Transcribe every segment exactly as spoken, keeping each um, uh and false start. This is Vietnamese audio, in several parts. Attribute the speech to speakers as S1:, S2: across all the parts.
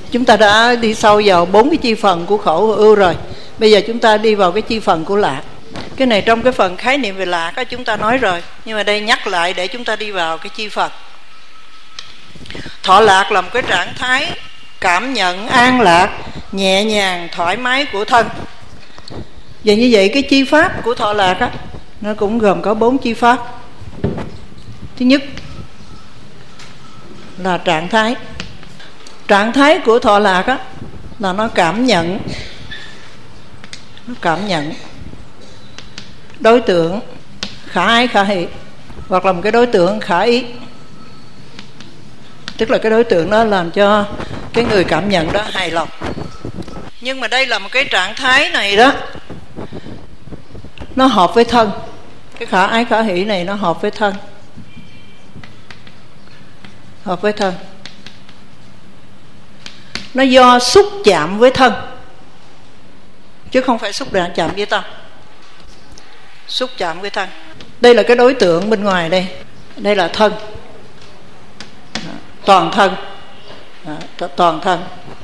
S1: Chúng ta đã đi sâu vào bốn cái chi phần của khổ và ưu rồi. Bây giờ chúng ta đi vào cái chi phần của lạc. Cái này trong cái phần khái niệm về lạc đó chúng ta nói rồi, nhưng mà đây nhắc lại để chúng ta đi vào cái chi phần. Thọ lạc là một cái trạng thái cảm nhận an lạc, nhẹ nhàng, thoải mái của thân. Và như vậy cái chi pháp của thọ lạc á, nó cũng gồm có bốn chi pháp. Thứ nhất là trạng thái. Trạng thái của thọ lạc á là nó cảm nhận, nó cảm nhận đối tượng khả ái khả hỷ, hoặc là một cái đối tượng khả ý. Tức là cái đối tượng đó làm cho cái người cảm nhận đó hài lòng. Nhưng mà đây là một cái trạng thái này đó, nó hợp với thân. Cái khả ái khả hỷ này nó hợp với thân, hợp với thân. Nó do xúc chạm với thân, chứ không phải xúc chạm với tâm. Xúc chạm với thân. Đây là cái đối tượng bên ngoài đây. Đây là thân, toàn thân, toàn thân.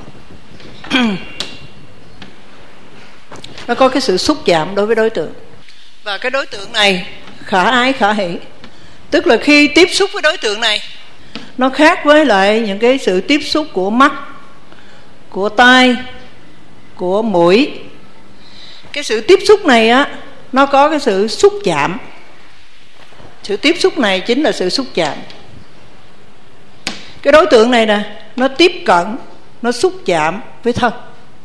S1: Nó có cái sự xúc chạm đối với đối tượng. Và cái đối tượng này khả ái khả hỷ. Tức là khi tiếp xúc với đối tượng này, nó khác với lại những cái sự tiếp xúc của mắt, của tai, của mũi. Cái sự tiếp xúc này á, nó có cái sự xúc chạm. Sự tiếp xúc này chính là sự xúc chạm. Cái đối tượng này nè, nó tiếp cận, nó xúc chạm với thân.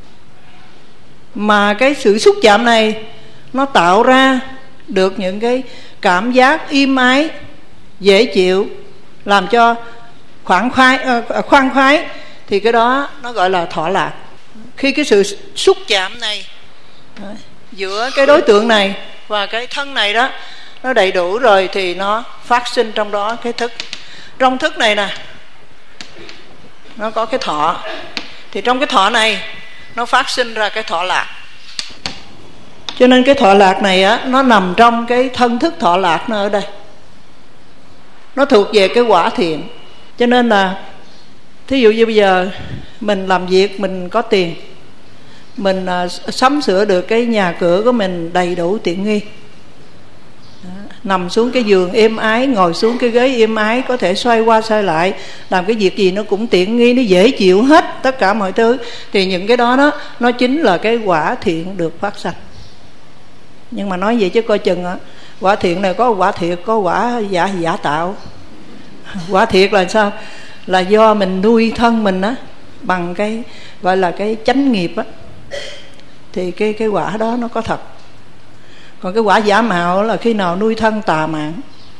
S1: Mà cái sự xúc chạm này nó tạo ra được những cái cảm giác im ái, dễ chịu, làm cho khoan khoái, khoan khoái, thì cái đó nó gọi là thọ lạc. Khi cái sự xúc chạm này giữa cái đối tượng này và cái thân này đó nó đầy đủ rồi, thì nó phát sinh trong đó cái thức. Trong thức này nè, nó có cái thọ. Thì trong cái thọ này nó phát sinh ra cái thọ lạc. Cho nên cái thọ lạc này á, nó nằm trong cái thân thức thọ lạc nó ở đây. Nó thuộc về cái quả thiện. Cho nên là thí dụ như bây giờ mình làm việc, mình có tiền, mình uh, sắm sửa được cái nhà cửa của mình đầy đủ tiện nghi. Đó. Nằm xuống cái giường êm ái, ngồi xuống cái ghế êm ái, có thể xoay qua xoay lại, làm cái việc gì nó cũng tiện nghi, nó dễ chịu hết tất cả mọi thứ. Thì những cái đó đó, nó chính là cái quả thiện được phát sanh. Nhưng mà nói vậy chứ coi chừng á, quả thiện này có quả thiệt, có quả giả giả tạo. Quả thiệt là sao? Là do mình nuôi thân mình á bằng cái gọi là cái chánh nghiệp á, thì cái cái quả đó nó có thật. Còn cái quả giả mạo là khi nào nuôi thân tà mạn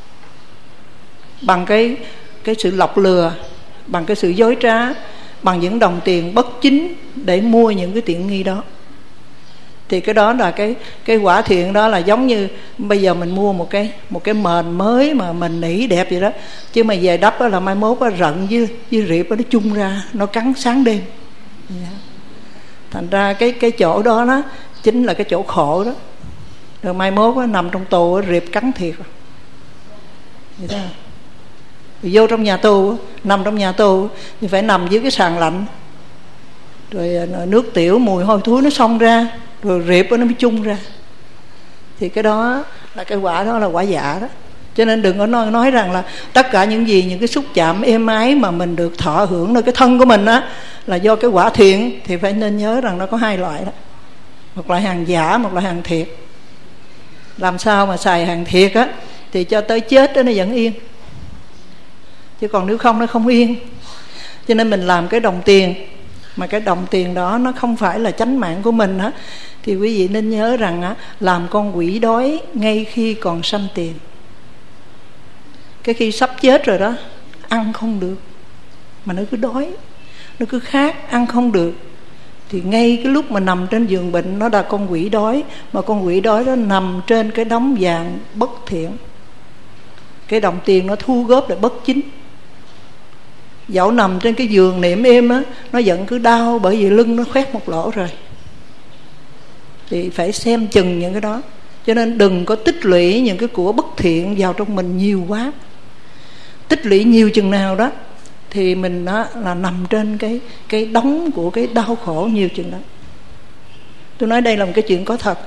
S1: bằng cái cái sự lọc lừa, bằng cái sự dối trá, bằng những đồng tiền bất chính để mua những cái tiện nghi đó. Thì cái đó là cái cái quả thiện đó, là giống như bây giờ mình mua một cái một cái mền mới mà mình nỉ đẹp vậy đó, chứ mà về đắp đó là mai mốt đó, rận với với riệp đó, nó chung ra, nó cắn sáng đêm. Thành ra cái cái chỗ đó đó chính là cái chỗ khổ đó. Rồi mai mốt đó, nằm trong tù đó, riệp cắn thiệt. Vậy đó. Rồi vô trong nhà tù, nằm trong nhà tù thì phải nằm dưới cái sàn lạnh, rồi nước tiểu mùi hôi thối nó xông ra, rồi riệp nó mới chung ra. Thì cái đó là cái quả đó là quả dạ đó. Cho nên đừng có nói, nói rằng là tất cả những gì, những cái xúc chạm êm ái mà mình được thọ hưởng nơi cái thân của mình á là do cái quả thiện. Thì phải nên nhớ rằng nó có hai loại đó, một loại hàng giả, một loại hàng thiệt. Làm sao mà xài hàng thiệt á thì cho tới chết đó nó vẫn yên, chứ còn nếu không nó không yên. Cho nên mình làm cái đồng tiền, mà cái đồng tiền đó nó không phải là chánh mạng của mình á, thì quý vị nên nhớ rằng á, làm con quỷ đói ngay khi còn sanh tiền. Cái khi sắp chết rồi đó, ăn không được mà nó cứ đói, nó cứ khát, ăn không được, thì ngay cái lúc mà nằm trên giường bệnh, nó là con quỷ đói. Mà con quỷ đói đó nằm trên cái đống vàng bất thiện. Cái đồng tiền nó thu góp lại bất chính. Dẫu nằm trên cái giường niệm êm á, nó vẫn cứ đau, bởi vì lưng nó khoét một lỗ rồi. Thì phải xem chừng những cái đó. Cho nên đừng có tích lũy những cái của bất thiện vào trong mình nhiều quá. Tích lũy nhiều chừng nào đó thì mình đó là nằm trên cái cái đống của cái đau khổ nhiều chừng đó. Tôi nói đây là một cái chuyện có thật.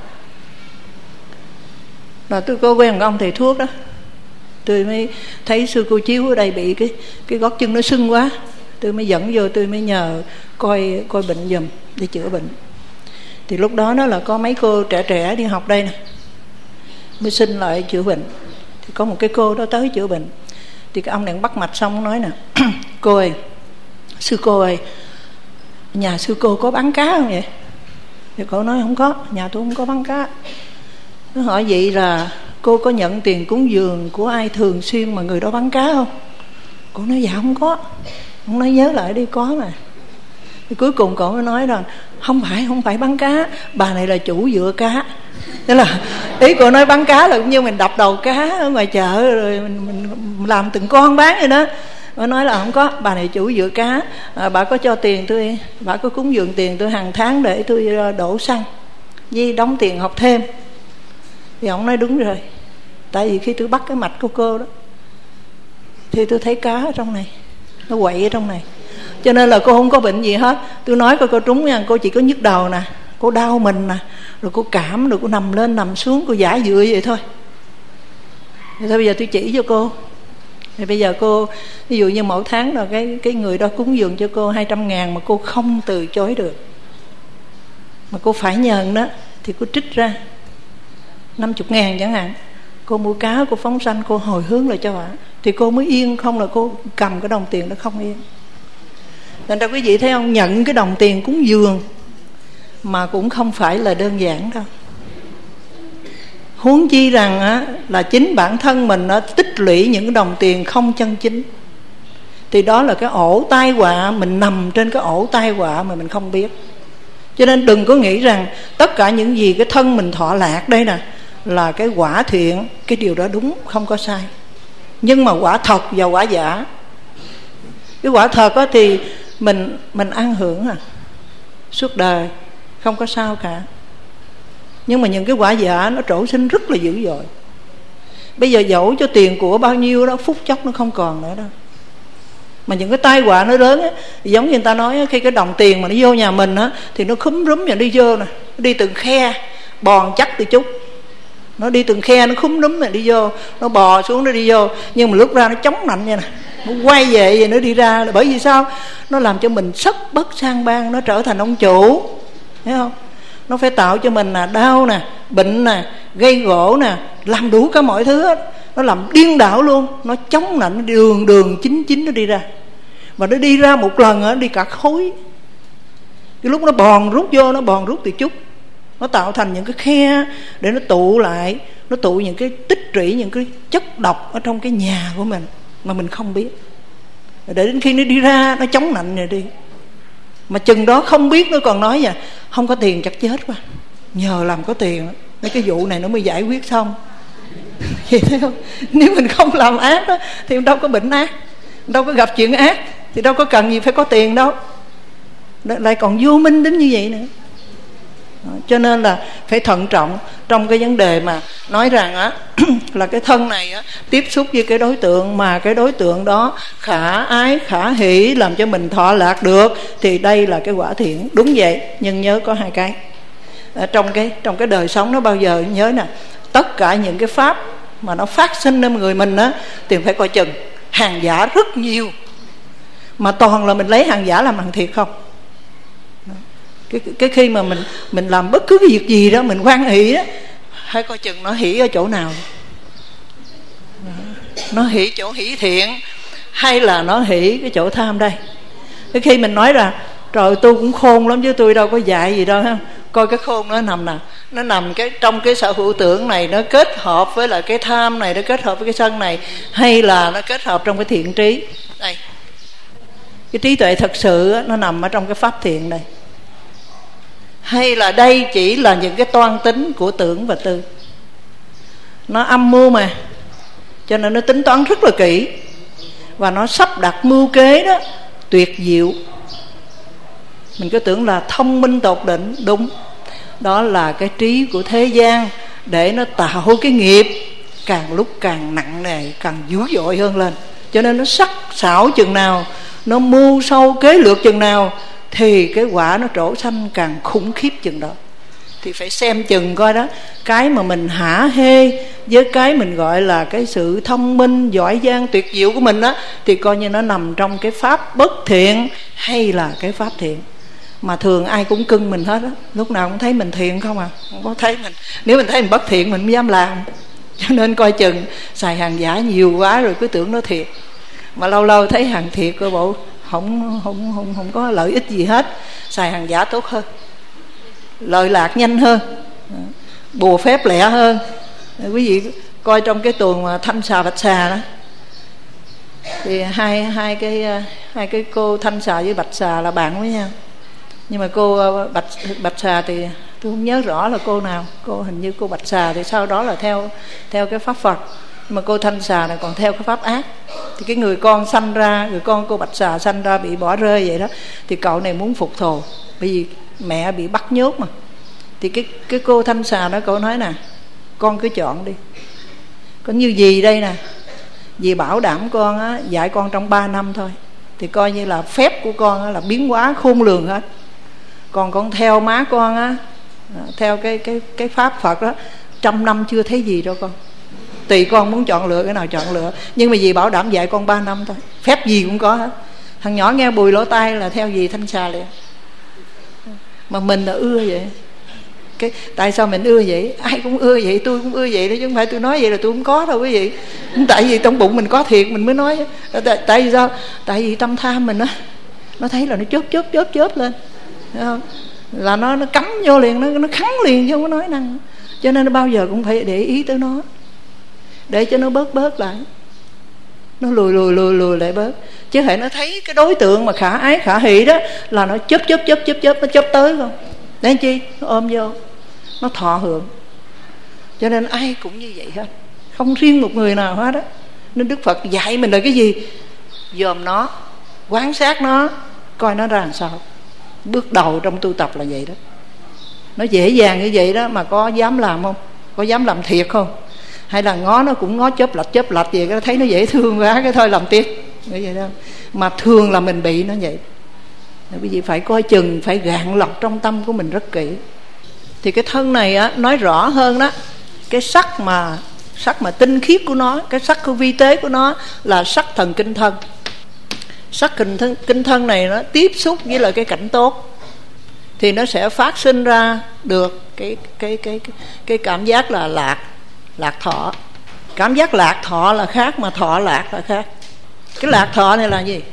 S1: Là tôi có quen một ông thầy thuốc đó, tôi mới thấy sư cô Chiếu ở đây bị cái cái gót chân nó sưng quá, tôi mới dẫn vô, tôi mới nhờ coi coi bệnh giùm để chữa bệnh. Thì lúc đó nó là có mấy cô trẻ trẻ đi học đây nè, mới xin lại chữa bệnh. Thì có một cái cô đó tới chữa bệnh, thì cái ông này bắt mạch xong nói nè: cô ơi, sư cô ơi, nhà sư cô có bán cá không vậy? Thì cô nói không có, nhà tôi không có bán cá. Nó hỏi vậy là cô có nhận tiền cúng dường của ai thường xuyên mà người đó bán cá không? Cô nói dạ không có. Ông nói nhớ lại đi, có mà. Thì cuối cùng cậu mới nói rằng không phải, không phải bán cá, bà này là chủ vựa cá. Thế là ý cô nói bán cá là cũng như mình đập đầu cá ở ngoài chợ rồi mình, mình làm từng con bán vậy đó. Nó nói là không có, bà này chủ vựa cá, à, bà có cho tiền tôi, bà có cúng dường tiền tôi hàng tháng để tôi đổ xăng với đóng tiền học thêm. Thì ông nói đúng rồi, tại vì khi tôi bắt cái mạch của cô đó thì tôi thấy cá ở trong này, nó quậy ở trong này, cho nên là cô không có bệnh gì hết. Tôi nói coi cô trúng nha, cô chỉ có nhức đầu nè, cô đau mình nè, rồi cô cảm, rồi cô nằm lên nằm xuống, cô giải dựa vậy thôi. Thì thôi bây giờ tôi chỉ cho cô. Thì bây giờ cô, ví dụ như mỗi tháng là cái cái người đó cúng dường cho cô hai trăm ngàn mà cô không từ chối được, mà cô phải nhận đó, thì cô trích ra năm mươi ngàn chẳng hạn. Cô mua cá, cô phóng sanh, cô hồi hướng lại cho bà, thì cô mới yên, không là cô cầm cái đồng tiền đó không yên. Nên ra quý vị thấy không, nhận cái đồng tiền cúng dường mà cũng không phải là đơn giản đâu. Huống chi rằng á, là chính bản thân mình nó tích lũy những cái đồng tiền không chân chính, thì đó là cái ổ tai họa. Mình nằm trên cái ổ tai họa mà mình không biết. Cho nên đừng có nghĩ rằng tất cả những gì cái thân mình thọ lạc đây nè là cái quả thiện. Cái điều đó đúng, không có sai. Nhưng mà quả thật và quả giả. Cái quả thật á thì mình mình ăn hưởng à suốt đời, không có sao cả. Nhưng mà những cái quả giả nó trổ sinh rất là dữ dội. Bây giờ dẫu cho tiền của bao nhiêu đó, phút chốc nó không còn nữa đâu. Mà những cái tai họa nó lớn á, giống như người ta nói á, khi cái đồng tiền mà nó vô nhà mình á, thì nó khúm rúm và đi vô nè, đi từng khe, bòn chắc từ chút. Nó đi từng khe, nó khúm rúm rồi đi vô, nó bò xuống nó đi vô. Nhưng mà lúc ra nó chống nạnh vậy nè, nó quay về vậy nó đi ra. Bởi vì sao? Nó làm cho mình sất bất sang bang, nó trở thành ông chủ, thấy không? Nó phải tạo cho mình là đau nè, bệnh nè, gây gỗ nè, làm đủ cả mọi thứ hết. Nó làm điên đảo luôn. Nó chống nạnh, nó đường đường chính chính nó đi ra. Mà nó đi ra một lần á, đi cả khối. Cái lúc nó bòn rút vô, nó bòn rút từ chút, nó tạo thành những cái khe để nó tụ lại. Nó tụ những cái tích trữ, những cái chất độc ở trong cái nhà của mình mà mình không biết. Để đến khi nó đi ra, nó chống nạnh này đi. Mà chừng đó không biết, nó còn nói nha, không có tiền chắc chết quá, nhờ làm có tiền mấy cái vụ này nó mới giải quyết xong. Vậy thấy không? Nếu mình không làm ác đó thì đâu có bệnh ác, đâu có gặp chuyện ác, thì đâu có cần gì phải có tiền đâu. Lại còn vô minh đến như vậy nữa. Cho nên là phải thận trọng trong cái vấn đề mà nói rằng á là cái thân này á tiếp xúc với cái đối tượng mà cái đối tượng đó khả ái khả hỷ làm cho mình thọ lạc được, thì đây là cái quả thiện. Đúng vậy, nhưng nhớ có hai cái ở trong cái trong cái đời sống nó bao giờ nhớ nè, tất cả những cái pháp mà nó phát sinh trong người mình á thì phải coi chừng. Hàng giả rất nhiều, mà toàn là mình lấy hàng giả làm hàng thiệt không. Cái, cái khi mà mình mình làm bất cứ cái việc gì đó mình hoan hỷ đó, hãy coi chừng nó hỷ ở chỗ nào. Nó hỷ chỗ hỷ thiện hay là nó hỷ cái chỗ tham đây. Cái khi mình nói là trời tôi cũng khôn lắm chứ tôi đâu có dạy gì đâu ha. Coi cái khôn nó nằm nè, nó nằm cái trong cái sở hữu tưởng này, nó kết hợp với lại cái tham này, nó kết hợp với cái sân này, hay là nó kết hợp trong cái thiện trí đây. Cái trí tuệ thật sự nó nằm ở trong cái pháp thiện này, hay là đây chỉ là những cái toan tính của tưởng và tư. Nó âm mưu mà, cho nên nó tính toán rất là kỹ, và nó sắp đặt mưu kế đó tuyệt diệu. Mình cứ tưởng là thông minh tột đỉnh. Đúng, đó là cái trí của thế gian để nó tạo cái nghiệp càng lúc càng nặng nề, càng dữ dội hơn lên. Cho nên nó sắc sảo chừng nào nó mưu sâu kế lược chừng nào thì cái quả nó trổ sanh càng khủng khiếp chừng đó. Thì phải xem chừng coi đó, cái mà mình hả hê với cái mình gọi là cái sự thông minh giỏi giang tuyệt diệu của mình đó, thì coi như nó nằm trong cái pháp bất thiện hay là cái pháp thiện. Mà thường ai cũng cưng mình hết á, lúc nào cũng thấy mình thiện không à, không có thấy mình. Nếu mình thấy mình bất thiện mình không dám làm. Cho nên coi chừng xài hàng giả nhiều quá rồi cứ tưởng nó thiệt, mà lâu lâu thấy hàng thiệt coi bộ không không không không có lợi ích gì hết. Xài hàng giả tốt hơn, lợi lạc nhanh hơn, bùa phép lẹ hơn. Quý vị coi trong cái tuần mà Thanh Xà Bạch Xà đó, thì hai hai cái hai cái cô Thanh Xà với Bạch Xà là bạn với nhau. Nhưng mà cô Bạch Bạch Xà thì tôi không nhớ rõ là cô nào. Cô hình như cô Bạch Xà thì sau đó là theo theo cái pháp Phật, nhưng mà cô Thanh Xà này còn theo cái pháp ác. Thì cái người con sanh ra, người con cô Bạch Xà sanh ra bị bỏ rơi vậy đó, thì cậu này muốn phục thù, bởi vì mẹ bị bắt nhốt mà. Thì cái cái cô Thanh Xà đó, cậu nói nè, con cứ chọn đi, có như gì đây nè, dì bảo đảm con á, dạy con trong ba năm thôi, thì coi như là phép của con á, là biến hóa khôn lường hết. Còn con theo má con á, theo cái cái cái pháp Phật đó, trăm năm chưa thấy gì đâu con. Tùy con muốn chọn lựa cái nào chọn lựa, nhưng mà dì bảo đảm dạy con ba năm thôi, phép gì cũng có hết. Thằng nhỏ nghe bùi lỗ tai là theo dì Thanh Xà liền. Mà mình là ưa vậy. Cái tại sao mình ưa vậy? Ai cũng ưa vậy, tôi cũng ưa vậy đó, chứ không phải tôi nói vậy là tôi không có đâu quý vị. Tại vì trong bụng mình có thiệt mình mới nói. Tại, tại vì sao? Tại vì tâm tham mình á, nó thấy là nó chớp chớp chớp chớp lên, thấy không? Là nó nó cắm vô liền, nó nó khắn liền chứ không có nói năng. Cho nên nó bao giờ cũng phải để ý tới nó, để cho nó bớt bớt lại, nó lùi lùi lùi lùi lại bớt. Chứ hãy nó thấy cái đối tượng mà khả ái khả hỷ đó là nó chớp chớp chớp chớp chớp, nó chớp tới không? Để chi? Nó ôm vô, nó thọ hưởng. Cho nên ai cũng như vậy hết, không riêng một người nào hết đó. Nên Đức Phật dạy mình là cái gì? Dòm nó, quan sát nó, coi nó ra làm sao. Bước đầu trong tu tập là vậy đó. Nó dễ dàng như vậy đó, mà có dám làm không? Có dám làm thiệt không? Hay là ngó nó cũng ngó chớp lạch chớp lạch gì, cái thấy nó dễ thương quá cái thôi làm tiếp như vậy đó. Mà thường là mình bị nó vậy. Quý vị phải coi chừng, phải gạn lọc trong tâm của mình rất kỹ. Thì cái thân này á, nói rõ hơn đó, cái sắc mà sắc mà tinh khiết của nó, cái sắc của vi tế của nó là sắc thần kinh thân. Sắc kinh thân, kinh thân này nó tiếp xúc với lại cái cảnh tốt thì nó sẽ phát sinh ra được cái cái cái cái, cái cảm giác là lạc, lạc thọ. Cảm giác lạc thọ là khác, mà thọ lạc là khác. Cái lạc thọ này là gì?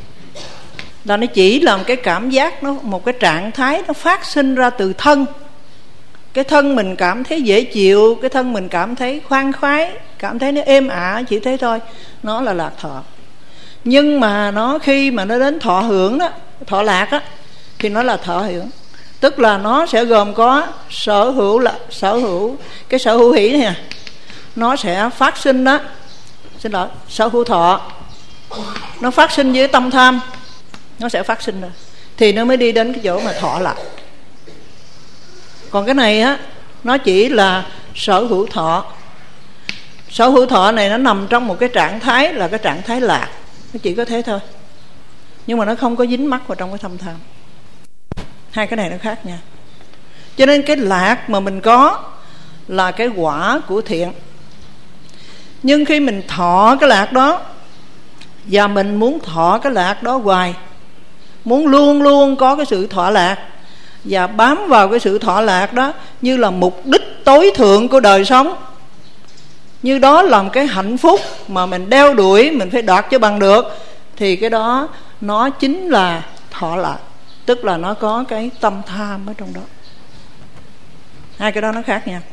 S1: Là nó chỉ là một cái cảm giác, nó một cái trạng thái nó phát sinh ra từ thân. Cái thân mình cảm thấy dễ chịu, cái thân mình cảm thấy khoan khoái, cảm thấy nó êm ả, chỉ thế thôi, nó là lạc thọ. Nhưng mà nó khi mà nó đến thọ hưởng đó, thọ lạc á, thì nó là thọ hưởng. Tức là nó sẽ gồm có sở hữu, là sở hữu, cái sở hữu hỷ này nè, nó sẽ phát sinh đó, xin lỗi, sở hữu thọ, nó phát sinh với tâm tham, nó sẽ phát sinh ra, thì nó mới đi đến cái chỗ mà thọ lạc. Còn cái này á, nó chỉ là sở hữu thọ. Sở hữu thọ này nó nằm trong một cái trạng thái là cái trạng thái lạc, nó chỉ có thế thôi, nhưng mà nó không có dính mắc vào trong cái tâm tham. Hai cái này nó khác nha. Cho nên cái lạc mà mình có là cái quả của thiện. Nhưng khi mình thọ cái lạc đó, và mình muốn thọ cái lạc đó hoài, muốn luôn luôn có cái sự thọ lạc, và bám vào cái sự thọ lạc đó như là mục đích tối thượng của đời sống, như đó là một cái hạnh phúc mà mình đeo đuổi, mình phải đoạt cho bằng được, thì cái đó nó chính là thọ lạc. Tức là nó có cái tâm tham ở trong đó. Hai cái đó nó khác nha.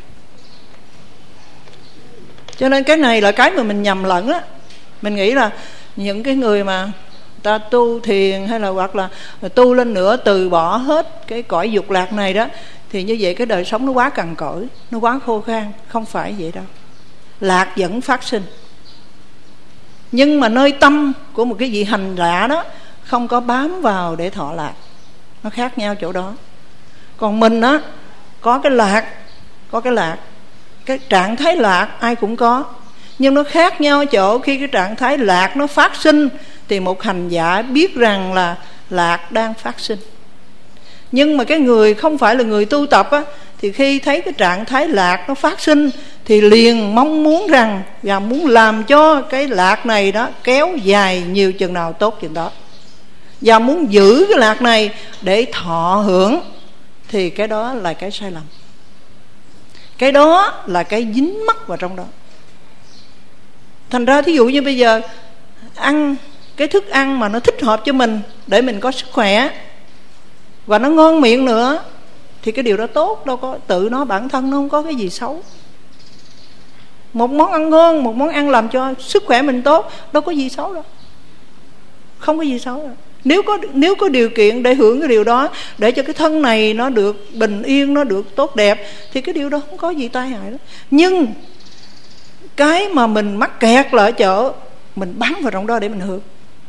S1: Cho nên cái này là cái mà mình nhầm lẫn á. Mình nghĩ là những cái người mà ta tu thiền hay là hoặc là tu lên nữa, từ bỏ hết cái cõi dục lạc này đó, thì như vậy cái đời sống nó quá cằn cỗi, nó quá khô khan. Không phải vậy đâu. Lạc vẫn phát sinh, nhưng mà nơi tâm của một cái vị hành giả đó không có bám vào để thọ lạc. Nó khác nhau chỗ đó. Còn mình á, có cái lạc, có cái lạc, cái trạng thái lạc ai cũng có, nhưng nó khác nhau chỗ khi cái trạng thái lạc nó phát sinh thì một hành giả biết rằng là lạc đang phát sinh. Nhưng mà cái người không phải là người tu tập á, thì khi thấy cái trạng thái lạc nó phát sinh thì liền mong muốn rằng và muốn làm cho cái lạc này đó kéo dài nhiều chừng nào tốt chừng đó, và muốn giữ cái lạc này để thọ hưởng. Thì cái đó là cái sai lầm, cái đó là cái dính mắc vào trong đó. Thành ra thí dụ như bây giờ ăn cái thức ăn mà nó thích hợp cho mình để mình có sức khỏe và nó ngon miệng nữa, thì cái điều đó tốt, đâu có tự nó bản thân nó không có cái gì xấu. Một món ăn ngon, một món ăn làm cho sức khỏe mình tốt, đâu có gì xấu đâu, không có gì xấu đâu. Nếu có nếu có điều kiện để hưởng cái điều đó, để cho cái thân này nó được bình yên, nó được tốt đẹp, thì cái điều đó không có gì tai hại đó. Nhưng cái mà mình mắc kẹt là ở chỗ mình bám vào trong đó để mình hưởng.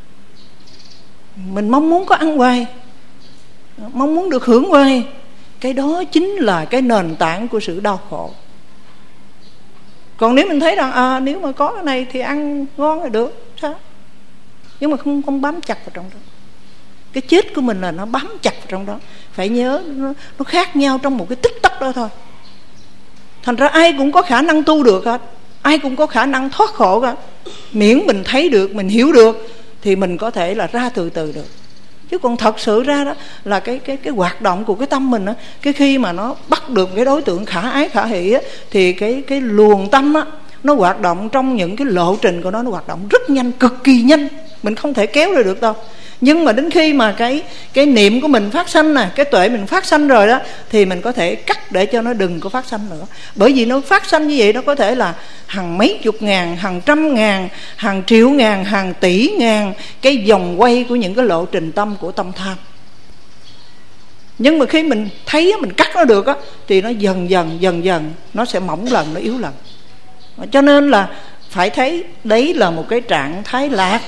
S1: Mình mong muốn có ăn hoài, mong muốn được hưởng hoài. Cái đó chính là cái nền tảng của sự đau khổ. Còn nếu mình thấy rằng à, nếu mà có cái này thì ăn ngon là được, sao? Nhưng mà không không bám chặt vào trong đó. Cái chết của mình là nó bám chặt vào trong đó. Phải nhớ nó, nó khác nhau trong một cái tích tắc đó thôi. Thành ra ai cũng có khả năng tu được hết, ai cũng có khả năng thoát khổ hết. Miễn mình thấy được, mình hiểu được thì mình có thể là ra từ từ được. Chứ còn thật sự ra đó là cái cái cái hoạt động của cái tâm mình á, cái khi mà nó bắt được cái đối tượng khả ái khả hỷ á, thì cái cái luồng tâm á nó hoạt động trong những cái lộ trình của nó nó hoạt động rất nhanh, cực kỳ nhanh, mình không thể kéo lại được đâu. Nhưng mà đến khi mà cái cái niệm của mình phát sanh nè, cái tuệ mình phát sanh rồi đó, thì mình có thể cắt để cho nó đừng có phát sanh nữa. Bởi vì nó phát sanh như vậy nó có thể là hàng mấy chục ngàn, hàng trăm ngàn, hàng triệu ngàn, hàng tỷ ngàn cái vòng quay của những cái lộ trình tâm của tâm tham. Nhưng mà khi mình thấy mình cắt nó được á, thì nó dần dần dần dần nó sẽ mỏng lần, nó yếu lần. Cho nên là phải thấy đấy là một cái trạng thái lạc.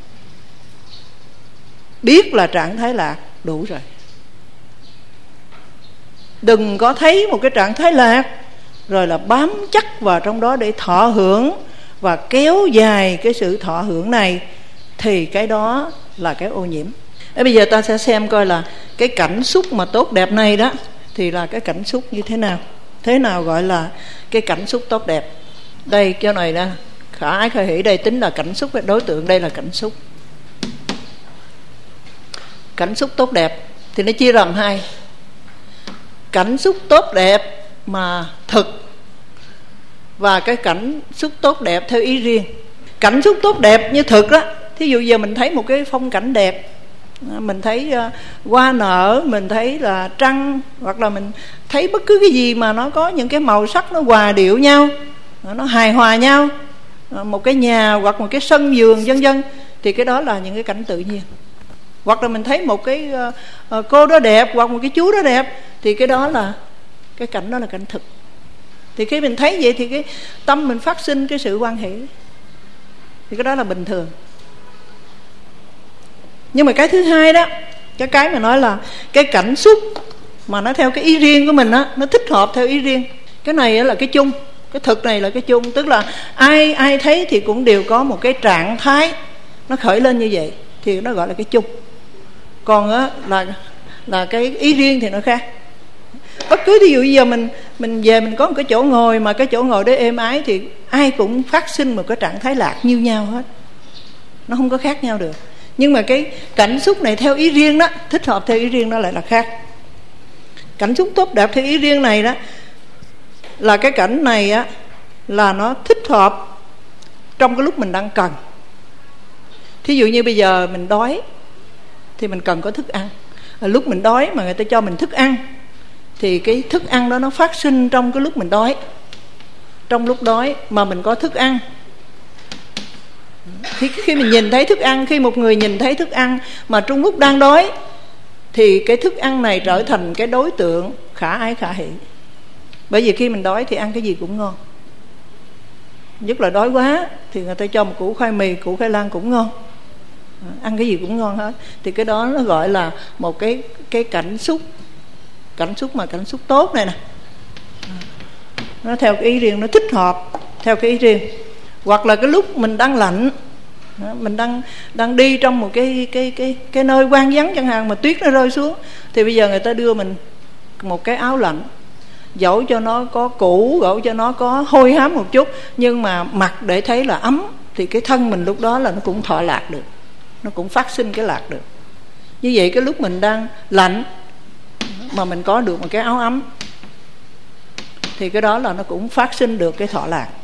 S1: Biết là trạng thái lạc đủ rồi. Đừng có thấy một cái trạng thái lạc rồi là bám chắc vào trong đó để thọ hưởng và kéo dài cái sự thọ hưởng này, thì cái đó là cái ô nhiễm. Bây giờ ta sẽ xem coi là cái cảnh xúc mà tốt đẹp này đó thì là cái cảnh xúc như thế nào. Thế nào gọi là cái cảnh xúc tốt đẹp? Đây cái này nè, khả ái khả hỷ đây tính là cảnh xúc, đối tượng đây là cảnh xúc. Cảnh xúc tốt đẹp thì nó chia làm hai. Cảnh xúc tốt đẹp mà thực và cái cảnh xúc tốt đẹp theo ý riêng. Cảnh xúc tốt đẹp như thực đó, thí dụ giờ mình thấy một cái phong cảnh đẹp, mình thấy uh, hoa nở, mình thấy là trăng, hoặc là mình thấy bất cứ cái gì mà nó có những cái màu sắc nó hòa điệu nhau, nó hài hòa nhau, một cái nhà hoặc một cái sân vườn vân vân, thì cái đó là những cái cảnh tự nhiên. Hoặc là mình thấy một cái uh, uh, cô đó đẹp, hoặc một cái chú đó đẹp, thì cái đó là cái cảnh đó là cảnh thực. Thì khi mình thấy vậy thì cái tâm mình phát sinh cái sự hoan hỷ, thì cái đó là bình thường. Nhưng mà cái thứ hai đó, cái cái mà nói là cái cảnh xúc mà nó theo cái ý riêng của mình á, nó thích hợp theo ý riêng. Cái này là cái chung, cái thực này là cái chung, tức là ai ai thấy thì cũng đều có một cái trạng thái nó khởi lên như vậy, thì nó gọi là cái chung. Còn á là là cái ý riêng thì nó khác. Bất cứ ví dụ giờ mình mình về mình có một cái chỗ ngồi mà cái chỗ ngồi đó êm ái, thì ai cũng phát sinh một cái trạng thái lạc như nhau hết, nó không có khác nhau được. Nhưng mà cái cảnh xúc này theo ý riêng đó, thích hợp theo ý riêng đó lại là khác. Cảnh xúc tốt đẹp theo ý riêng này đó là cái cảnh này á, là nó thích hợp trong cái lúc mình đang cần. Thí dụ như bây giờ mình đói thì mình cần có thức ăn. Lúc mình đói mà người ta cho mình thức ăn, thì cái thức ăn đó nó phát sinh trong cái lúc mình đói. Trong lúc đói mà mình có thức ăn, thì khi mình nhìn thấy thức ăn, khi một người nhìn thấy thức ăn mà trong lúc đang đói, thì cái thức ăn này trở thành cái đối tượng khả ái khả hỷ. Bởi vì khi mình đói thì ăn cái gì cũng ngon. Nhất là đói quá thì người ta cho một củ khoai mì, củ khoai lang cũng ngon, ăn cái gì cũng ngon hết. Thì cái đó nó gọi là một cái cái cảnh xúc, cảnh xúc mà cảnh xúc tốt này nè, nó theo cái ý riêng, nó thích hợp theo cái ý riêng. Hoặc là cái lúc mình đang lạnh Mình đang đang đi trong một cái cái cái cái nơi hoang vắng chẳng hạn, mà tuyết nó rơi xuống, thì bây giờ người ta đưa mình một cái áo lạnh, dẫu cho nó có cũ, dẫu cho nó có hôi hám một chút, nhưng mà mặc để thấy là ấm, thì cái thân mình lúc đó là nó cũng thọ lạc được, nó cũng phát sinh cái lạc được. Như vậy cái lúc mình đang lạnh mà mình có được một cái áo ấm, thì cái đó là nó cũng phát sinh được cái thọ lạc.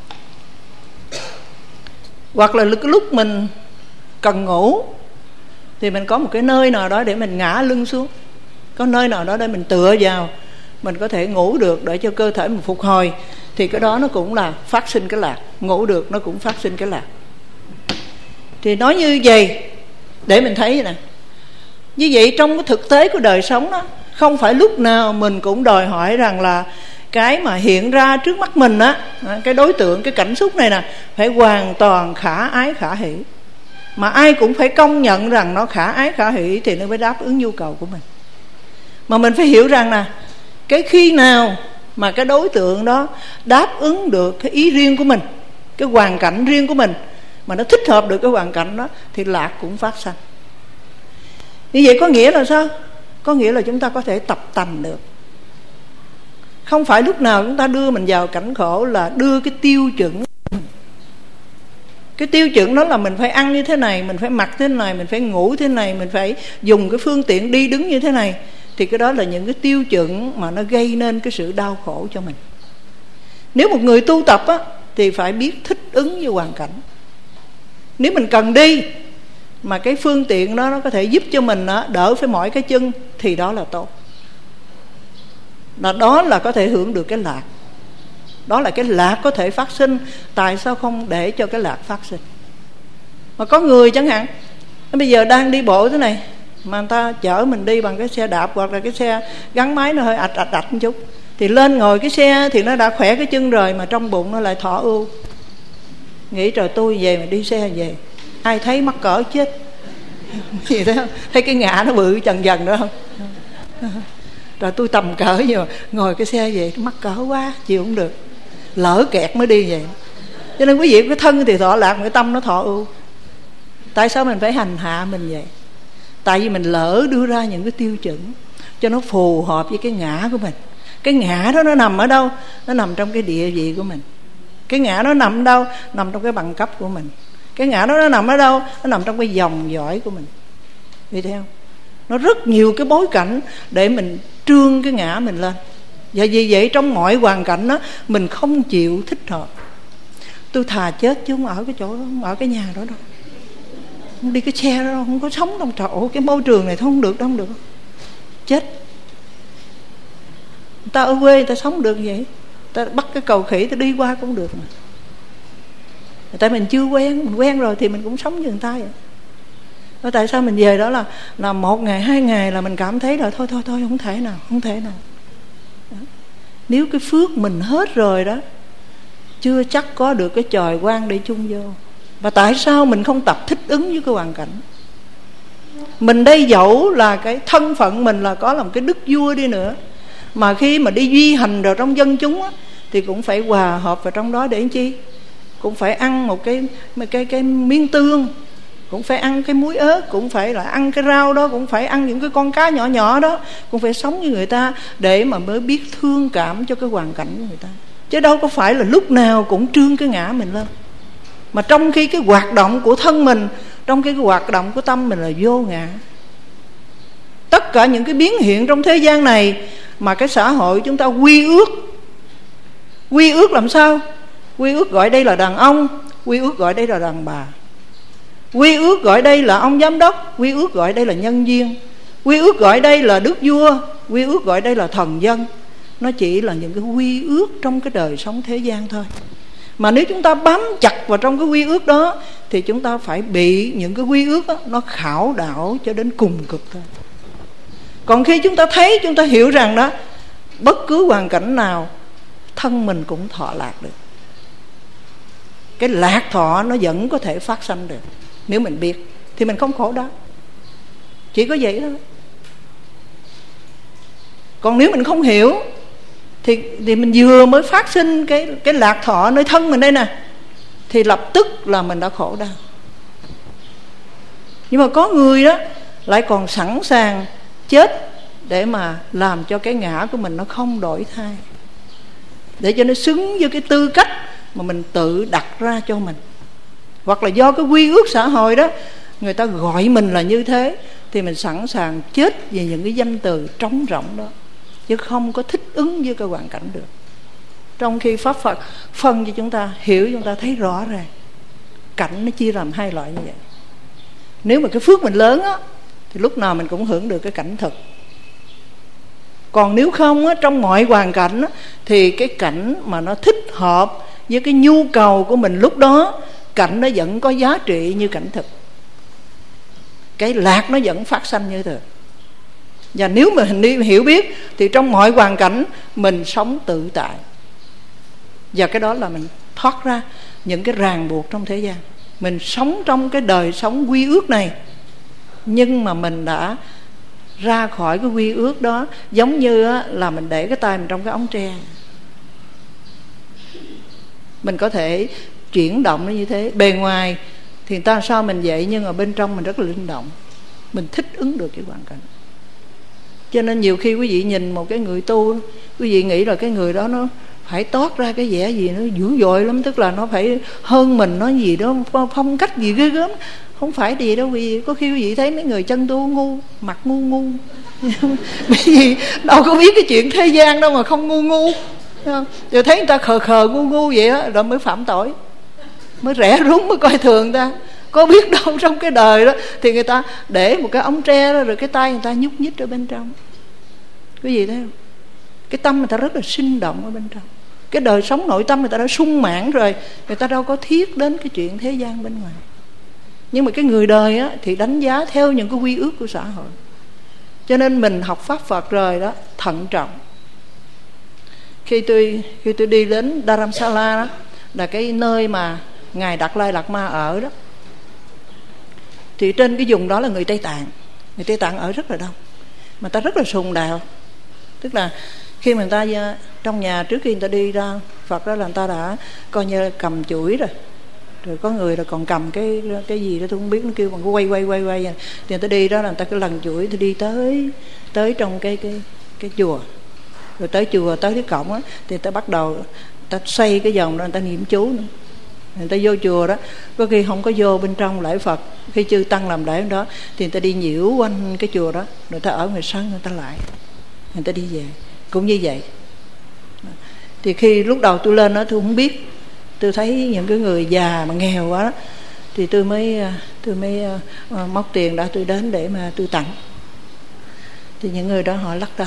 S1: Hoặc là cái lúc mình cần ngủ, thì mình có một cái nơi nào đó để mình ngã lưng xuống, có nơi nào đó để mình tựa vào, mình có thể ngủ được để cho cơ thể mình phục hồi, thì cái đó nó cũng là phát sinh cái lạc. Ngủ được nó cũng phát sinh cái lạc. Thì nói như vậy để mình thấy vậy nè. Như vậy trong cái thực tế của đời sống đó, không phải lúc nào mình cũng đòi hỏi rằng là cái mà hiện ra trước mắt mình á, cái đối tượng, cái cảm xúc này nè, phải hoàn toàn khả ái khả hỷ, mà ai cũng phải công nhận rằng nó khả ái khả hỷ thì nó mới đáp ứng nhu cầu của mình. Mà mình phải hiểu rằng nè, cái khi nào mà cái đối tượng đó đáp ứng được cái ý riêng của mình, cái hoàn cảnh riêng của mình, mà nó thích hợp được cái hoàn cảnh đó, thì lạc cũng phát sanh. Như vậy có nghĩa là sao? Có nghĩa là chúng ta có thể tập tành được. Không phải lúc nào chúng ta đưa mình vào cảnh khổ là đưa cái tiêu chuẩn. Cái tiêu chuẩn đó là mình phải ăn như thế này, mình phải mặc thế này, mình phải ngủ thế này, mình phải dùng cái phương tiện đi đứng như thế này. Thì cái đó là những cái tiêu chuẩn mà nó gây nên cái sự đau khổ cho mình. Nếu một người tu tập á, thì phải biết thích ứng với hoàn cảnh. Nếu mình cần đi mà cái phương tiện đó nó có thể giúp cho mình á, đỡ phải mỏi cái chân, thì đó là tốt. Là đó là có thể hưởng được cái lạc. Đó là cái lạc có thể phát sinh. Tại sao không để cho cái lạc phát sinh? Mà có người chẳng hạn, bây giờ đang đi bộ thế này, mà người ta chở mình đi bằng cái xe đạp hoặc là cái xe gắn máy nó hơi ạch ạch ạch một chút, thì lên ngồi cái xe thì nó đã khỏe cái chân rồi, mà trong bụng nó lại thọ ưu. Nghĩ trời, tôi về mà đi xe về, ai thấy mắc cỡ chết. Gì thế không? Thấy cái ngã nó bự dần dần đó không? Rồi tôi tầm cỡ gì mà ngồi cái xe về mắc cỡ quá, chịu không được, lỡ kẹt mới đi vậy. Cho nên quý vị, cái thân thì thọ lạc, cái tâm nó thọ ưu. Tại sao mình phải hành hạ mình vậy? Tại vì mình lỡ đưa ra những cái tiêu chuẩn cho nó phù hợp với cái ngã của mình. Cái ngã đó nó nằm ở đâu? Nó nằm trong cái địa vị của mình. Cái ngã nó nằm ở đâu? Nằm trong cái bằng cấp của mình. Cái ngã đó nó nằm ở đâu? Nó nằm trong cái dòng dõi của mình. Vì thế không? Nó rất nhiều cái bối cảnh để mình trương cái ngã mình lên. Và vì vậy trong mọi hoàn cảnh đó, mình không chịu thích hợp. Tôi thà chết chứ không ở cái chỗ đó, không ở cái nhà đó đâu, không đi cái xe đó đâu, không có sống trong trọ cái môi trường này, không được đâu, không được. Chết. Người ta ở quê người ta sống được vậy, ta bắt cái cầu khỉ ta đi qua cũng được mà. Tại mình chưa quen, mình quen rồi thì mình cũng sống như người ta vậy. Và tại sao mình về đó là là một ngày hai ngày là mình cảm thấy là thôi thôi thôi không thể nào, không thể nào. Đó. Nếu cái phước mình hết rồi đó, chưa chắc có được cái chòi quan để chung vô. Và tại sao mình không tập thích ứng với cái hoàn cảnh? Mình đây dẫu là cái thân phận mình là có làm cái đức vua đi nữa, mà khi mà đi duy hành rồi trong dân chúng á, thì cũng phải hòa hợp vào trong đó để làm chi? Cũng phải ăn một cái một cái cái miếng tương, cũng phải ăn cái muối ớt, cũng phải là ăn cái rau đó, cũng phải ăn những cái con cá nhỏ nhỏ đó, cũng phải sống như người ta để mà mới biết thương cảm cho cái hoàn cảnh của người ta. Chứ đâu có phải là lúc nào cũng trương cái ngã mình lên. Mà trong khi cái hoạt động của thân mình, trong khi cái hoạt động của tâm mình là vô ngã. Tất cả những cái biến hiện trong thế gian này mà cái xã hội chúng ta quy ước. Quy ước làm sao? Quy ước gọi đây là đàn ông, quy ước gọi đây là đàn bà, quy ước gọi đây là ông giám đốc, quy ước gọi đây là nhân viên, quy ước gọi đây là đức vua, quy ước gọi đây là thần dân. Nó chỉ là những cái quy ước trong cái đời sống thế gian thôi. Mà nếu chúng ta bám chặt vào trong cái quy ước đó, thì chúng ta phải bị những cái quy ước đó, nó khảo đảo cho đến cùng cực thôi. Còn khi chúng ta thấy, chúng ta hiểu rằng đó, bất cứ hoàn cảnh nào thân mình cũng thọ lạc được. Cái lạc thọ nó vẫn có thể phát sanh được. Nếu mình biết thì mình không khổ đau. Chỉ có vậy thôi. Còn nếu mình không hiểu Thì, thì mình vừa mới phát sinh cái, cái lạc thọ nơi thân mình đây nè, thì lập tức là mình đã khổ đau. Nhưng mà có người đó lại còn sẵn sàng chết để mà làm cho cái ngã của mình nó không đổi thay, để cho nó xứng với cái tư cách mà mình tự đặt ra cho mình. Hoặc là do cái quy ước xã hội đó, người ta gọi mình là như thế, thì mình sẵn sàng chết vì những cái danh từ trống rỗng đó, chứ không có thích ứng với cái hoàn cảnh được. Trong khi Pháp Phật phân cho chúng ta hiểu, chúng ta thấy rõ ràng cảnh nó chia làm hai loại như vậy. Nếu mà cái phước mình lớn á, thì lúc nào mình cũng hưởng được cái cảnh thực. Còn nếu không á, trong mọi hoàn cảnh á, thì cái cảnh mà nó thích hợp với cái nhu cầu của mình lúc đó, cảnh nó vẫn có giá trị như cảnh thực, cái lạc nó vẫn phát sanh như thường. Và nếu mà mình hiểu biết thì trong mọi hoàn cảnh mình sống tự tại, và cái đó là mình thoát ra những cái ràng buộc trong thế gian. Mình sống trong cái đời sống quy ước này, nhưng mà mình đã ra khỏi cái quy ước đó. Giống như là mình để cái tay mình trong cái ống tre, mình có thể chuyển động nó như thế. Bề ngoài thì người ta sao mình vậy, nhưng mà bên trong mình rất là linh động, mình thích ứng được cái hoàn cảnh. Cho nên nhiều khi quý vị nhìn một cái người tu, quý vị nghĩ là cái người đó nó phải toát ra cái vẻ gì nó dữ dội lắm, tức là nó phải hơn mình, nó gì đó phong cách gì ghê gớm. Không phải gì đâu quý vị. Có khi quý vị thấy mấy người chân tu ngu, mặt ngu ngu bởi vì đâu có biết cái chuyện thế gian đâu mà không ngu ngu. Rồi thấy người ta khờ khờ ngu ngu vậy đó, rồi mới phạm tội, mới rẻ rúng, mới coi thường người ta. Có biết đâu trong cái đời đó thì người ta để một cái ống tre đó, rồi cái tay người ta nhúc nhích ở bên trong. Quý vị thấy không? Cái tâm người ta rất là sinh động ở bên trong. Cái đời sống nội tâm người ta đã sung mãn rồi, người ta đâu có thiết đến cái chuyện thế gian bên ngoài. Nhưng mà cái người đời á, thì đánh giá theo những cái quy ước của xã hội. Cho nên mình học Pháp Phật rồi đó, thận trọng. Khi tôi khi tôi đi đến Dharamsala đó, là cái nơi mà Ngài Đạt Lai Lạt Ma ở đó, thì trên cái vùng đó là người Tây Tạng. Người Tây Tạng ở rất là đông, mà ta rất là sùng đạo. Tức là khi mà người ta trong nhà, trước khi người ta đi ra Phật đó, là người ta đã coi như cầm chuỗi rồi. Rồi có người là còn cầm cái cái gì đó tôi không biết, nó kêu bằng quay quay quay quay. Thì người ta đi đó là người ta cứ lần chuỗi, thì đi tới tới trong cái cái cái chùa. Rồi tới chùa, tới cái cổng á, thì người ta bắt đầu người ta xoay cái vòng đó, người ta niệm chú nữa. Người ta vô chùa đó, có khi không có vô bên trong lễ Phật, khi chư tăng làm lễ đó thì người ta đi nhiễu quanh cái chùa đó, rồi người ta ở ngoài sân, người ta lại, người ta đi về cũng như vậy. Thì khi lúc đầu tôi lên đó tôi không biết, tôi thấy những cái người già mà nghèo quá đó, thì tôi mới tôi mới uh, móc tiền đã, tôi đến để mà tôi tặng. Thì những người đó họ lắc đầu,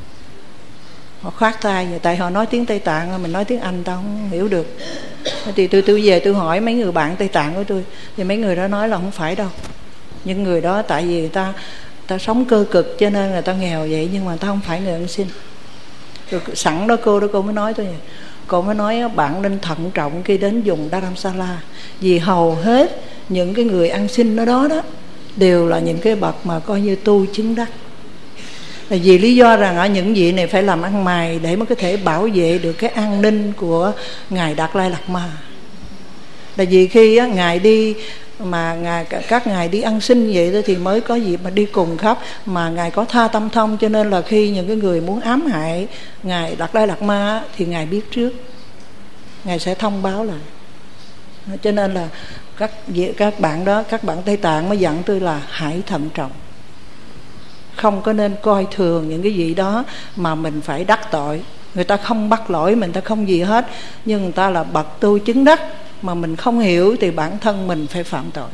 S1: họ khoát tay, tại họ nói tiếng Tây Tạng, mình nói tiếng Anh tao không hiểu được. Thì tôi tôi về tôi hỏi mấy người bạn Tây Tạng của tôi, thì mấy người đó nói là không phải đâu, những người đó tại vì người ta ta sống cơ cực cho nên người ta nghèo vậy, nhưng mà ta không phải người ăn xin. Rồi sẵn đó cô đó cô mới nói tôi vậy. Cô mới nói bạn nên thận trọng khi đến vùng Dharamsala, vì hầu hết những cái người ăn xin ở đó đó đều là những cái bậc mà coi như tu chứng đắc. Là vì lý do rằng ở những vị này phải làm ăn mày để mới có thể bảo vệ được cái an ninh của Ngài Đạt Lai Lạt Ma. Là vì khi á, Ngài đi mà ngài, các ngài đi ăn xin vậy đó thì mới có dịp mà đi cùng khắp, mà Ngài có tha tâm thông, cho nên là khi những cái người muốn ám hại Ngài Đạt Lai Lạt Ma thì Ngài biết trước, Ngài sẽ thông báo lại. Cho nên là các các bạn đó, các bạn Tây Tạng mới dặn tôi là hãy thận trọng, không có nên coi thường những cái gì đó mà mình phải đắc tội. Người ta không bắt lỗi mình, ta không gì hết, nhưng người ta là bậc tu chứng đắc mà mình không hiểu thì bản thân mình phải phạm tội.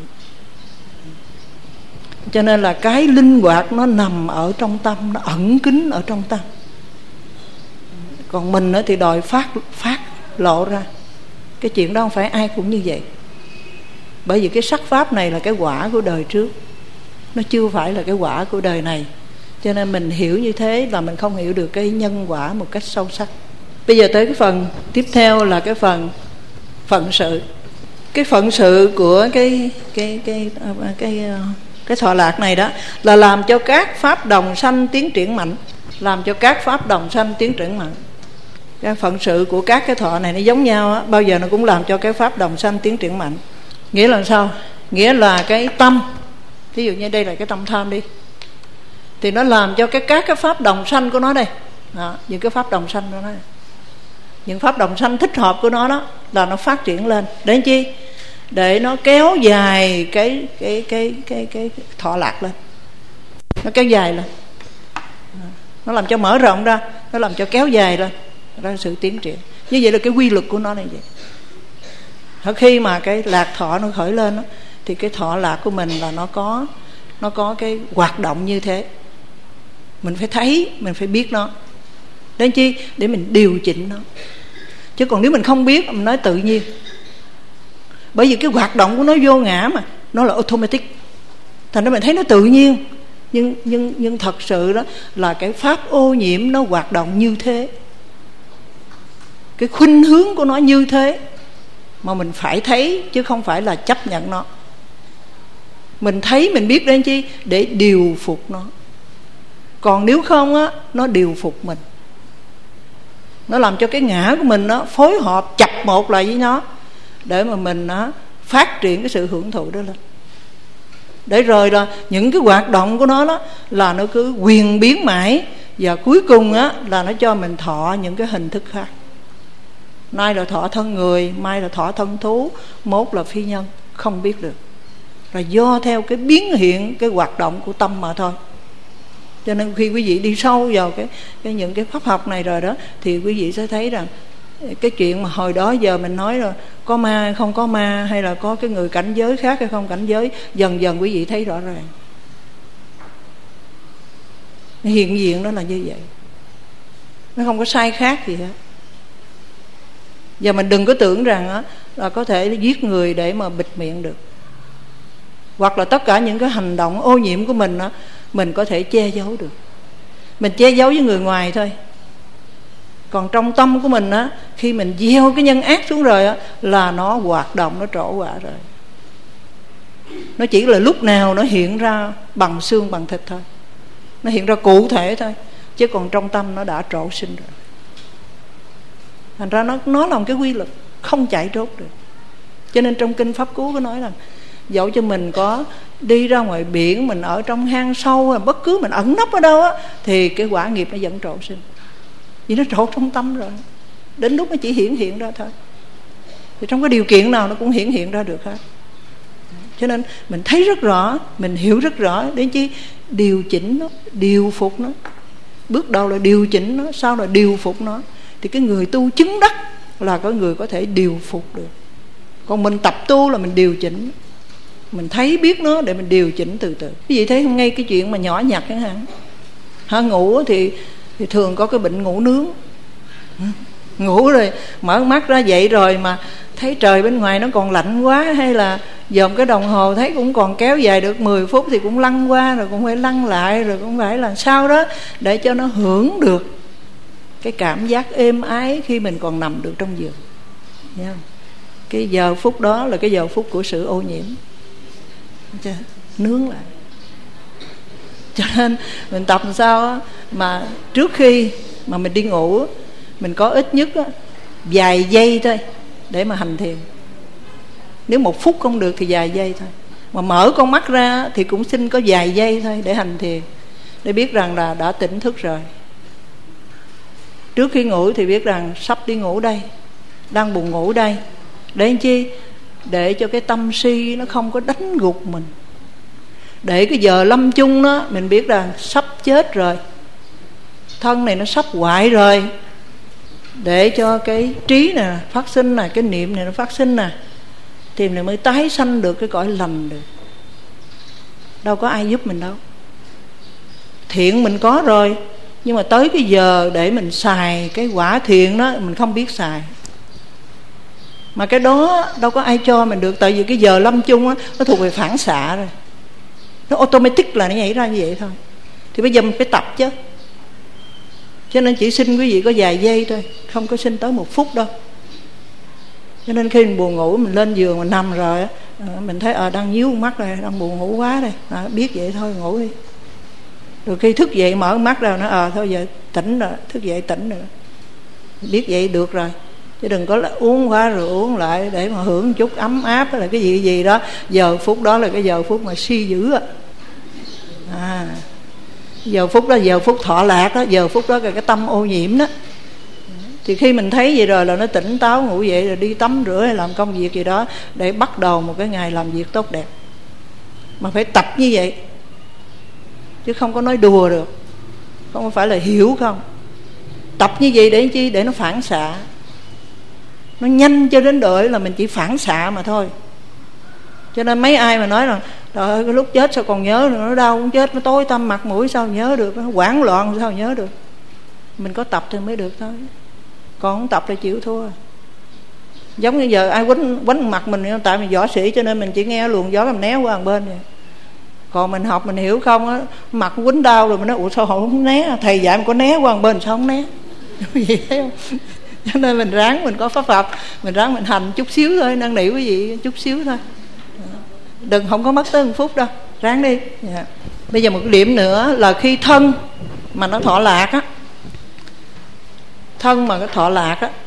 S1: Cho nên là cái linh hoạt nó nằm ở trong tâm, nó ẩn kín ở trong tâm. Còn mình thì đòi phát phát lộ ra. Cái chuyện đó không phải ai cũng như vậy. Bởi vì cái sắc pháp này là cái quả của đời trước, nó chưa phải là cái quả của đời này. Cho nên mình hiểu như thế là mình không hiểu được cái nhân quả một cách sâu sắc. Bây giờ tới cái phần tiếp theo là cái phần phận sự. Cái phận sự của cái cái cái cái cái, cái thọ lạc này đó là làm cho các pháp đồng sanh tiến triển mạnh, làm cho các pháp đồng sanh tiến triển mạnh. Cái phận sự của các cái thọ này nó giống nhau á, bao giờ nó cũng làm cho cái pháp đồng sanh tiến triển mạnh. Nghĩa là sao? Nghĩa là cái tâm Thí dụ như đây là cái tâm tham đi, thì nó làm cho cái các cái pháp đồng sanh của nó đây, đó, những cái pháp đồng sanh của nó, những pháp đồng sanh thích hợp của nó đó là nó phát triển lên. Để chi? Để nó kéo dài cái cái cái cái cái, cái thọ lạc lên, nó kéo dài lên, nó làm cho mở rộng ra, nó làm cho kéo dài lên, đó là sự tiến triển. Như vậy là cái quy luật của nó này vậy. Khi mà cái lạc thọ nó khởi lên đó, thì cái thọ lạc của mình là nó có nó có cái hoạt động như thế. Mình phải thấy, mình phải biết nó. Đến chi? Để mình điều chỉnh nó. Chứ còn nếu mình không biết, mình nói tự nhiên. Bởi vì cái hoạt động của nó vô ngã mà, nó là automatic, thành ra mình thấy nó tự nhiên. Nhưng nhưng nhưng thật sự đó là cái pháp ô nhiễm nó hoạt động như thế, cái khuynh hướng của nó như thế, mà mình phải thấy chứ không phải là chấp nhận nó. Mình thấy, mình biết đến chi? Để điều phục nó. Còn nếu không á, nó điều phục mình, nó làm cho cái ngã của mình nó phối hợp chập một lại với nó, để mà mình nó phát triển cái sự hưởng thụ đó lên. Để rồi là những cái hoạt động của nó đó là nó cứ quyền biến mãi, và cuối cùng á là nó cho mình thọ những cái hình thức khác. Nay là thọ thân người, mai là thọ thân thú, mốt là phi nhân, không biết được. Là do theo cái biến hiện, cái hoạt động của tâm mà thôi. Cho nên khi quý vị đi sâu vào cái, cái những cái pháp học này rồi đó, thì quý vị sẽ thấy rằng cái chuyện mà hồi đó giờ mình nói là có ma hay không có ma, hay là có cái người cảnh giới khác hay không cảnh giới, dần dần quý vị thấy rõ ràng. Hiện diện nó là như vậy, nó không có sai khác gì hết. Và mình đừng có tưởng rằng á, là có thể giết người để mà bịt miệng được, hoặc là tất cả những cái hành động ô nhiễm của mình á, mình có thể che giấu được. Mình che giấu với người ngoài thôi. Còn trong tâm của mình á, khi mình gieo cái nhân ác xuống rồi á, là nó hoạt động, nó trổ quả rồi. Nó chỉ là lúc nào nó hiện ra bằng xương bằng thịt thôi, nó hiện ra cụ thể thôi. Chứ còn trong tâm nó đã trổ sinh rồi. Thành ra nó, nó là một cái quy luật không chạy trốn được. Cho nên trong Kinh Pháp Cú có nói rằng dẫu cho mình có đi ra ngoài biển, mình ở trong hang sâu, hay bất cứ mình ẩn nấp ở đâu á, thì cái quả nghiệp nó vẫn trổ sinh. Vì nó trổ trong tâm rồi, đến lúc nó chỉ hiển hiện ra thôi. Thì trong cái điều kiện nào nó cũng hiển hiện ra được hết. Cho nên mình thấy rất rõ, mình hiểu rất rõ, đến chi điều chỉnh nó, điều phục nó. Bước đầu là điều chỉnh nó, sau là điều phục nó. Thì cái người tu chứng đắc là có người có thể điều phục được. Còn mình tập tu là mình điều chỉnh, mình thấy biết nó để mình điều chỉnh từ từ. Quý vị thấy không, ngay cái chuyện mà nhỏ nhặt chẳng hạn, hả, ngủ thì, thì thường có cái bệnh ngủ nướng. Ngủ rồi mở mắt ra dậy rồi mà thấy trời bên ngoài nó còn lạnh quá, hay là dòm cái đồng hồ thấy cũng còn kéo dài được mười phút, thì cũng lăn qua, rồi cũng phải lăn lại, rồi cũng phải làm sao đó để cho nó hưởng được cái cảm giác êm ái khi mình còn nằm được trong giường. Thấy không? Cái giờ phút đó là cái giờ phút của sự ô nhiễm, nướng lại. Cho nên mình tập làm sao á, mà trước khi mà mình đi ngủ, mình có ít nhất á, vài giây thôi để mà hành thiền. Nếu một phút không được thì vài giây thôi. Mà mở con mắt ra thì cũng xin có vài giây thôi để hành thiền, để biết rằng là đã tỉnh thức rồi. Trước khi ngủ thì biết rằng sắp đi ngủ đây, đang buồn ngủ đây. Để làm chi? Để cho cái tâm si nó không có đánh gục mình. Để cái giờ lâm chung đó, mình biết rằng sắp chết rồi, thân này nó sắp hoại rồi. Để cho cái trí nè phát sinh nè, cái niệm này nó phát sinh nè, thì mình mới tái sanh được cái cõi lành được. Đâu có ai giúp mình đâu. Thiện mình có rồi, nhưng mà tới cái giờ để mình xài cái quả thiện đó, mình không biết xài. Mà cái đó đâu có ai cho mình được. Tại vì cái giờ lâm chung á, nó thuộc về phản xạ rồi, nó automatic là nó nhảy ra như vậy thôi. Thì bây giờ mình phải tập chứ. Cho nên chỉ xin quý vị có vài giây thôi, không có xin tới một phút đâu. Cho nên khi mình buồn ngủ, mình lên giường mình nằm rồi á, mình thấy ờ à, đang nhíu mắt rồi, đang buồn ngủ quá đây, à, biết vậy thôi ngủ đi. Rồi khi thức dậy mở mắt ra nó ờ à, thôi giờ tỉnh rồi, thức dậy tỉnh rồi, biết vậy được rồi. Chứ đừng có là uống quá rồi uống lại để mà hưởng chút ấm áp hay là cái gì gì đó. Giờ phút đó là cái giờ phút mà suy dữ á, À, giờ phút đó giờ phút thọ lạc đó, giờ phút đó là cái tâm ô nhiễm đó. Thì khi mình thấy vậy rồi là nó tỉnh táo, ngủ dậy rồi đi tắm rửa hay làm công việc gì đó để bắt đầu một cái ngày làm việc tốt đẹp. Mà phải tập như vậy, chứ không có nói đùa được. Không phải là hiểu không. Tập như vậy để chi? Để nó phản xạ. Nó nhanh cho đến độ là mình chỉ phản xạ mà thôi. Cho nên mấy ai mà nói rằng trời ơi, cái lúc chết sao còn nhớ được, nó đau cũng chết, nó tối tăm mặt mũi sao nhớ được, nó hoảng loạn sao nhớ được. Mình có tập thì mới được thôi, còn không tập là chịu thua. Giống như giờ ai quánh quánh mặt mình, tại mình võ sĩ cho nên mình chỉ nghe luồng gió mình né qua một bên vậy. Còn mình học mình hiểu không á, mặt quýnh đau rồi mình nói ủa sao họ không né, thầy dạy mình có né qua một bên sao không né. Vậy thấy không? Cho nên mình ráng, mình có pháp Phật, mình ráng mình hành chút xíu thôi, năn nỉ quý vị chút xíu thôi, đừng không có mất tới một phút đâu, ráng đi. Yeah. Bây giờ một cái điểm nữa là khi thân mà nó thọ lạc á, thân mà cái thọ lạc á,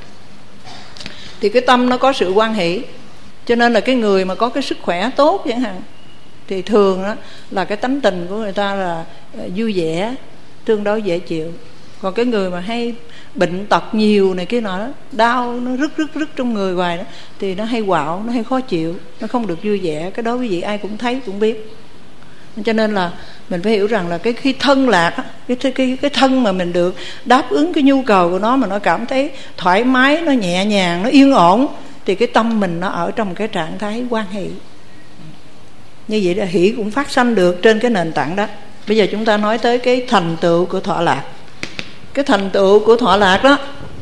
S1: thì cái tâm nó có sự hoan hỷ. Cho nên là cái người mà có cái sức khỏe tốt chẳng hạn, thì thường đó là cái tánh tình của người ta là vui vẻ, tương đối dễ chịu. Còn cái người mà hay bệnh tật nhiều này kia nọ đó, đau nó rứt rứt rứt trong người hoài đó, thì nó hay quạo, nó hay khó chịu, nó không được vui vẻ. Cái đó quý vị ai cũng thấy cũng biết. Cho nên là mình phải hiểu rằng là cái khi thân lạc á, cái, cái, cái thân mà mình được đáp ứng cái nhu cầu của nó, mà nó cảm thấy thoải mái, nó nhẹ nhàng, nó yên ổn, thì cái tâm mình nó ở trong cái trạng thái hoan hỷ. Như vậy là hỷ cũng phát sanh được trên cái nền tảng đó. Bây giờ chúng ta nói tới cái thành tựu của thọ lạc. Cái thành tựu của thọ lạc đó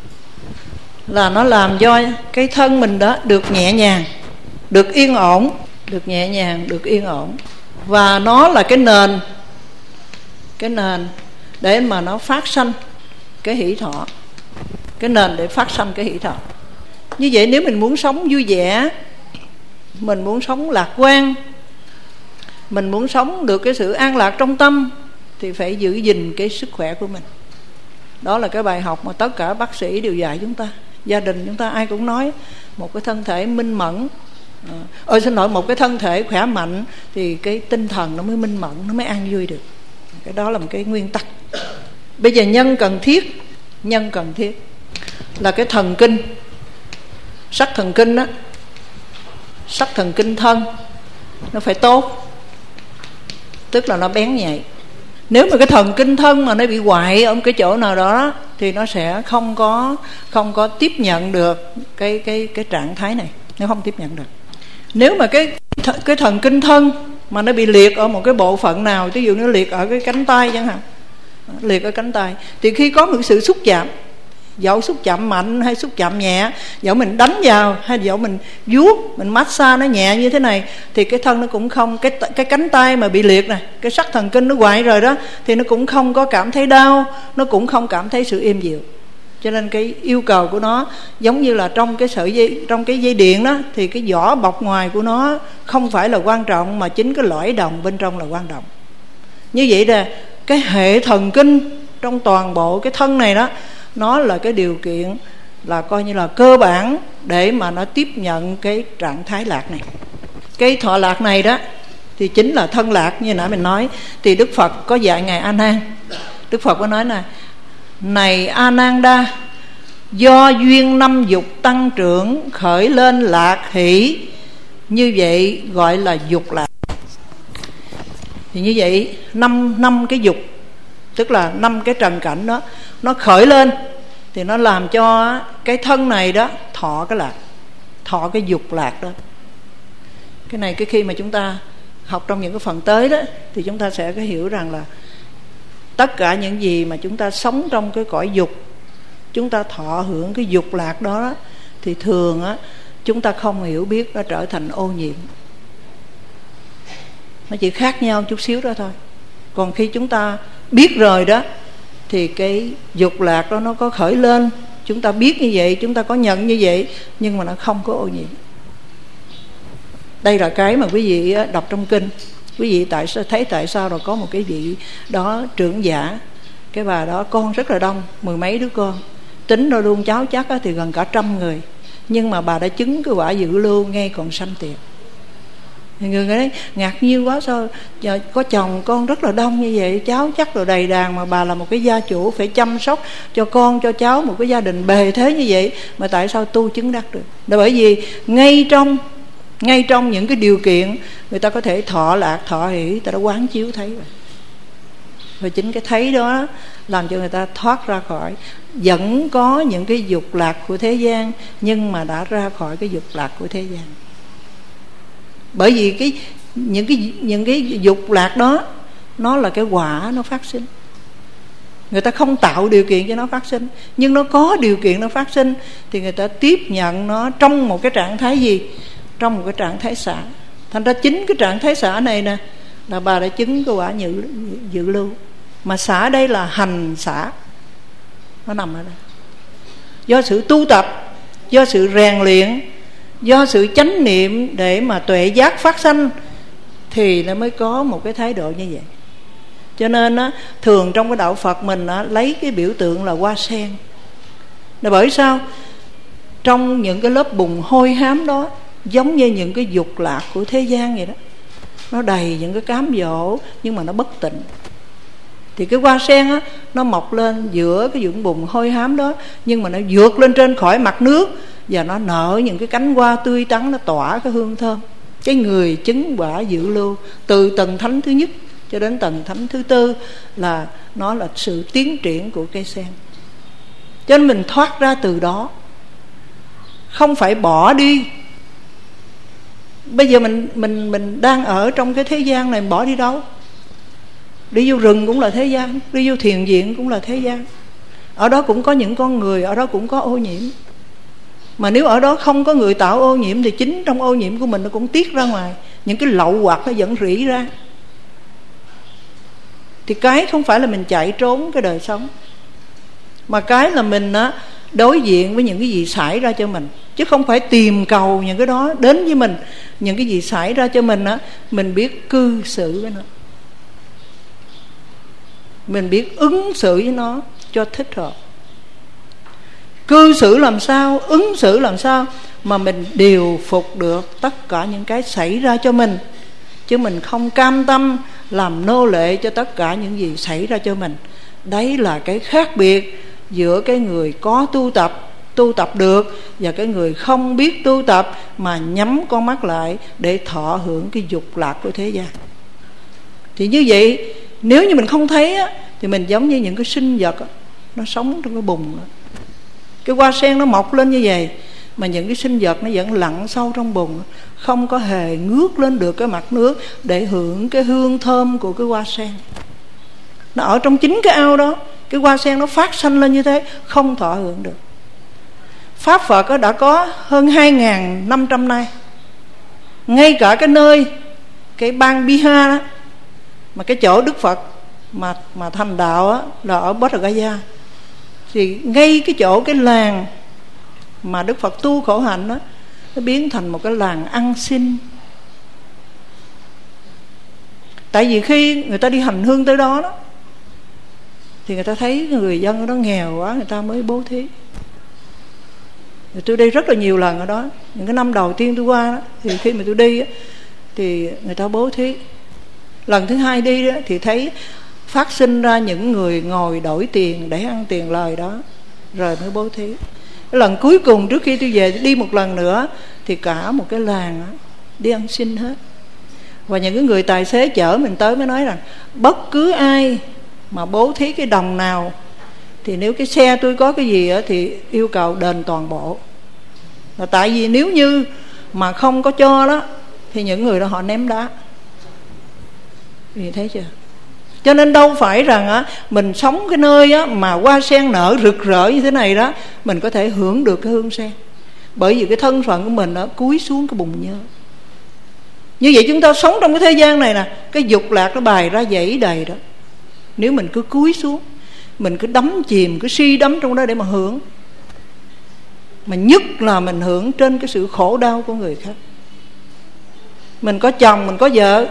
S1: là nó làm cho cái thân mình đó được nhẹ nhàng, được yên ổn, được nhẹ nhàng, được yên ổn. Và nó là cái nền, cái nền để mà nó phát sanh cái hỷ thọ, cái nền để phát sanh cái hỷ thọ. Như vậy nếu mình muốn sống vui vẻ, mình muốn sống lạc quan, mình muốn sống được cái sự an lạc trong tâm, thì phải giữ gìn cái sức khỏe của mình. Đó là cái bài học mà tất cả bác sĩ đều dạy chúng ta. Gia đình chúng ta ai cũng nói một cái thân thể minh mẫn, ơi xin lỗi, một cái thân thể khỏe mạnh thì cái tinh thần nó mới minh mẫn, nó mới an vui được. Cái đó là một cái nguyên tắc. Bây giờ nhân cần thiết, nhân cần thiết là cái thần kinh, sắc thần kinh á, sắc thần kinh thân nó phải tốt, tức là nó bén nhạy. Nếu mà cái thần kinh thân mà nó bị hoại ở một cái chỗ nào đó thì nó sẽ không có không có tiếp nhận được cái cái cái trạng thái này, nó không tiếp nhận được. Nếu mà cái cái thần kinh thân mà nó bị liệt ở một cái bộ phận nào, ví dụ nó liệt ở cái cánh tay chẳng hạn, liệt ở cánh tay, thì khi có một sự xúc chạm, dẫu xúc chạm mạnh hay xúc chạm nhẹ, dẫu mình đánh vào hay dẫu mình vuốt, mình massage nó nhẹ như thế này, thì cái thân nó cũng không, cái cái cánh tay mà bị liệt này, cái sắc thần kinh nó hoại rồi đó, thì nó cũng không có cảm thấy đau, nó cũng không cảm thấy sự êm dịu. Cho nên cái yêu cầu của nó giống như là trong cái sợi dây, trong cái dây điện đó, thì cái vỏ bọc ngoài của nó không phải là quan trọng, mà chính cái lõi đồng bên trong là quan trọng. Như vậy là cái hệ thần kinh trong toàn bộ cái thân này đó, nó là cái điều kiện là coi như là cơ bản để mà nó tiếp nhận cái trạng thái lạc này. Cái thọ lạc này đó thì chính là thân lạc như nãy mình nói. Thì Đức Phật có dạy ngài A Nan. Đức Phật có nói là: này A Nan Đa, do duyên năm dục tăng trưởng khởi lên lạc hỷ, như vậy gọi là dục lạc. Thì như vậy năm năm cái dục, tức là năm cái trần cảnh đó, nó khởi lên thì nó làm cho cái thân này đó thọ cái lạc, thọ cái dục lạc đó. Cái này cái khi mà chúng ta học trong những cái phần tới đó, thì chúng ta sẽ có hiểu rằng là tất cả những gì mà chúng ta sống trong cái cõi dục, chúng ta thọ hưởng cái dục lạc đó, đó thì thường á chúng ta không hiểu biết, nó trở thành ô nhiễm. Nó chỉ khác nhau chút xíu đó thôi. Còn khi chúng ta biết rồi đó, thì cái dục lạc đó nó có khởi lên, chúng ta biết như vậy, chúng ta có nhận như vậy, nhưng mà nó không có ô nhiễm. Đây là cái mà quý vị đọc trong kinh. Quý vị tại sao thấy tại sao rồi có một cái vị đó trưởng giả, cái bà đó con rất là đông, mười mấy đứa con, tính rồi luôn cháu chắc thì gần cả trăm người, nhưng mà bà đã chứng cái quả dự lưu ngay còn sanh tiệt. Người người nói ngạc nhiên quá, sao giờ có chồng con rất là đông như vậy, cháu chắc rồi đầy đàn, mà bà là một cái gia chủ phải chăm sóc cho con cho cháu, một cái gia đình bề thế như vậy, mà tại sao tu chứng đắc được? Là bởi vì ngay trong ngay trong những cái điều kiện người ta có thể thọ lạc thọ hỷ, ta đã quán chiếu thấy rồi. Và chính cái thấy đó làm cho người ta thoát ra khỏi, vẫn có những cái dục lạc của thế gian, nhưng mà đã ra khỏi cái dục lạc của thế gian. Bởi vì cái những cái những cái dục lạc đó nó là cái quả nó phát sinh. Người ta không tạo điều kiện cho nó phát sinh, nhưng nó có điều kiện nó phát sinh, thì người ta tiếp nhận nó trong một cái trạng thái gì? Trong một cái trạng thái xả. Thành ra chính cái trạng thái xả này nè là bà đã chứng cái quả dự, dự lưu. Mà xả đây là hành xả, nó nằm ở đây. Do sự tu tập, do sự rèn luyện, do sự chánh niệm để mà tuệ giác phát sanh, thì nó mới có một cái thái độ như vậy. Cho nên á, thường trong cái đạo Phật mình á, lấy cái biểu tượng là hoa sen. Là bởi sao? Trong những cái lớp bùn hôi hám đó, giống như những cái dục lạc của thế gian vậy đó, nó đầy những cái cám dỗ, nhưng mà nó bất tịnh. Thì cái hoa sen á, nó mọc lên giữa cái vũng bùn hôi hám đó, nhưng mà nó vượt lên trên khỏi mặt nước, và nó nở những cái cánh hoa tươi tắn, nó tỏa cái hương thơm. Cái người chứng quả dự lưu từ tầng thánh thứ nhất cho đến tầng thánh thứ tư là nó là sự tiến triển của cây sen. Cho nên mình thoát ra từ đó, không phải bỏ đi. Bây giờ mình mình mình đang ở trong cái thế gian này, mình bỏ đi đâu? Đi vô rừng cũng là thế gian, đi vô thiền viện cũng là thế gian. Ở đó cũng có những con người, ở đó cũng có ô nhiễm. Mà nếu ở đó không có người tạo ô nhiễm, thì chính trong ô nhiễm của mình nó cũng tiết ra ngoài, những cái lậu hoặc nó vẫn rỉ ra. Thì cái không phải là mình chạy trốn cái đời sống, mà cái là mình á, đối diện với những cái gì xảy ra cho mình, chứ không phải tìm cầu những cái đó đến với mình. Những cái gì xảy ra cho mình á, mình biết cư xử với nó, mình biết ứng xử với nó cho thích hợp. Cư xử làm sao, ứng xử làm sao mà mình điều phục được tất cả những cái xảy ra cho mình, chứ mình không cam tâm làm nô lệ cho tất cả những gì xảy ra cho mình. Đấy là cái khác biệt giữa cái người có tu tập, tu tập được, và cái người không biết tu tập mà nhắm con mắt lại để thọ hưởng cái dục lạc của thế gian. Thì như vậy, nếu như mình không thấy á, thì mình giống như những cái sinh vật á, nó sống trong cái bùn đó. Cái hoa sen nó mọc lên như vậy, mà những cái sinh vật nó vẫn lặn sâu trong bùn, không có hề ngước lên được cái mặt nước để hưởng cái hương thơm của cái hoa sen. Nó ở trong chính cái ao đó, cái hoa sen nó phát sanh lên như thế, không thọ hưởng được. Pháp Phật đã có hơn hai nghìn năm trăm nay. Ngay cả cái nơi, cái bang Bihar đó, mà cái chỗ Đức Phật mà, mà thành đạo đó, là ở Bodh Gaya. Thì ngay cái chỗ cái làng mà Đức Phật tu khổ hạnh đó, nó biến thành một cái làng ăn xin. Tại vì khi người ta đi hành hương tới đó, đó thì người ta thấy người dân ở đó nghèo quá, người ta mới bố thí. Rồi tôi đi rất là nhiều lần ở đó. Những cái năm đầu tiên tôi qua đó, thì khi mà tôi đi đó, thì người ta bố thí. Lần thứ hai đi đó, thì thấy phát sinh ra những người ngồi đổi tiền để ăn tiền lời đó, rồi mới bố thí. Cái lần cuối cùng trước khi tôi về đi một lần nữa, thì cả một cái làng đó, đi ăn xin hết. Và những cái người tài xế chở mình tới mới nói rằng bất cứ ai mà bố thí cái đồng nào, thì nếu cái xe tôi có cái gì đó, thì yêu cầu đền toàn bộ. Là tại vì nếu như mà không có cho đó, thì những người đó họ ném đá. Vì thấy chưa? Cho nên đâu phải rằng á, mình sống cái nơi á, mà hoa sen nở rực rỡ như thế này đó, mình có thể hưởng được cái hương sen. Bởi vì cái thân phận của mình nó cúi xuống cái bùn nhơ. Như vậy chúng ta sống trong cái thế gian này nè, cái dục lạc nó bày ra dãy đầy đó. Nếu mình cứ cúi xuống, mình cứ đắm chìm, cứ suy đắm trong đó để mà hưởng, mà nhất là mình hưởng trên cái sự khổ đau của người khác. Mình có chồng, mình có vợ,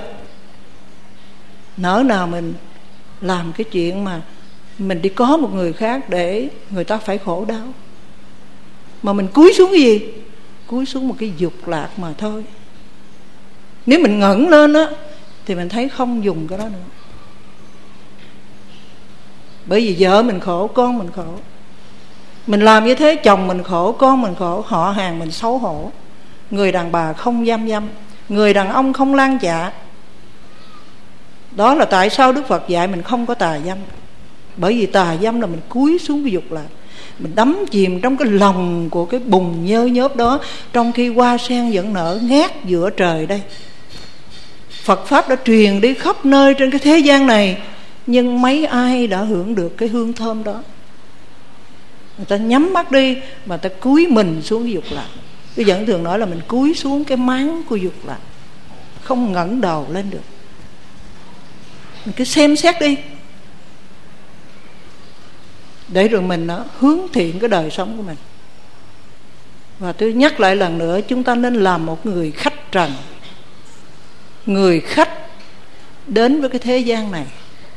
S1: nỡ nào mình làm cái chuyện mà mình đi có một người khác để người ta phải khổ đau. Mà mình cúi xuống cái gì? Cúi xuống một cái dục lạc mà thôi. Nếu mình ngẩng lên á thì mình thấy không dùng cái đó nữa. Bởi vì vợ mình khổ, con mình khổ. Mình làm như thế chồng mình khổ, con mình khổ, họ hàng mình xấu hổ. Người đàn bà không dâm dâm, người đàn ông không lan dạ. Đó là tại sao Đức Phật dạy mình không có tà dâm. Bởi vì tà dâm là mình cúi xuống cái dục lạc, mình đắm chìm trong cái lòng của cái bùn nhơ nhớp đó, trong khi hoa sen vẫn nở ngát giữa trời đây. Phật Pháp đã truyền đi khắp nơi trên cái thế gian này, nhưng mấy ai đã hưởng được cái hương thơm đó? Người ta nhắm mắt đi mà ta cúi mình xuống cái dục lạc. Tôi vẫn thường nói là mình cúi xuống cái máng của dục lạc, không ngẩng đầu lên được. Mình cứ xem xét đi, để rồi mình nó hướng thiện cái đời sống của mình. Và tôi nhắc lại lần nữa, chúng ta nên làm một người khách trần, người khách đến với cái thế gian này,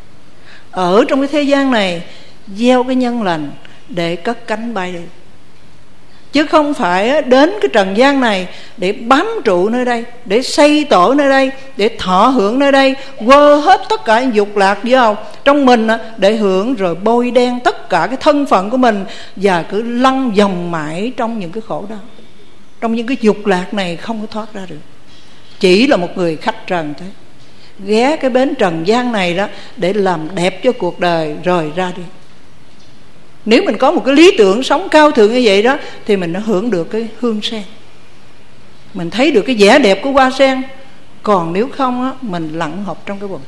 S1: ở trong cái thế gian này gieo cái nhân lành để cất cánh bay đi. Chứ không phải đến cái trần gian này để bám trụ nơi đây, để xây tổ nơi đây, để thọ hưởng nơi đây, quơ hết tất cả những dục lạc vào trong mình để hưởng, rồi bôi đen tất cả cái thân phận của mình, và cứ lăn vòng mãi trong những cái khổ đau, trong những cái dục lạc này không có thoát ra được. Chỉ là một người khách trần thôi, ghé cái bến trần gian này đó để làm đẹp cho cuộc đời rồi ra đi. Nếu mình có một cái lý tưởng sống cao thượng như vậy đó, thì mình nó hưởng được cái hương sen, mình thấy được cái vẻ đẹp của hoa sen. Còn nếu không á, mình lặn học trong cái bụng.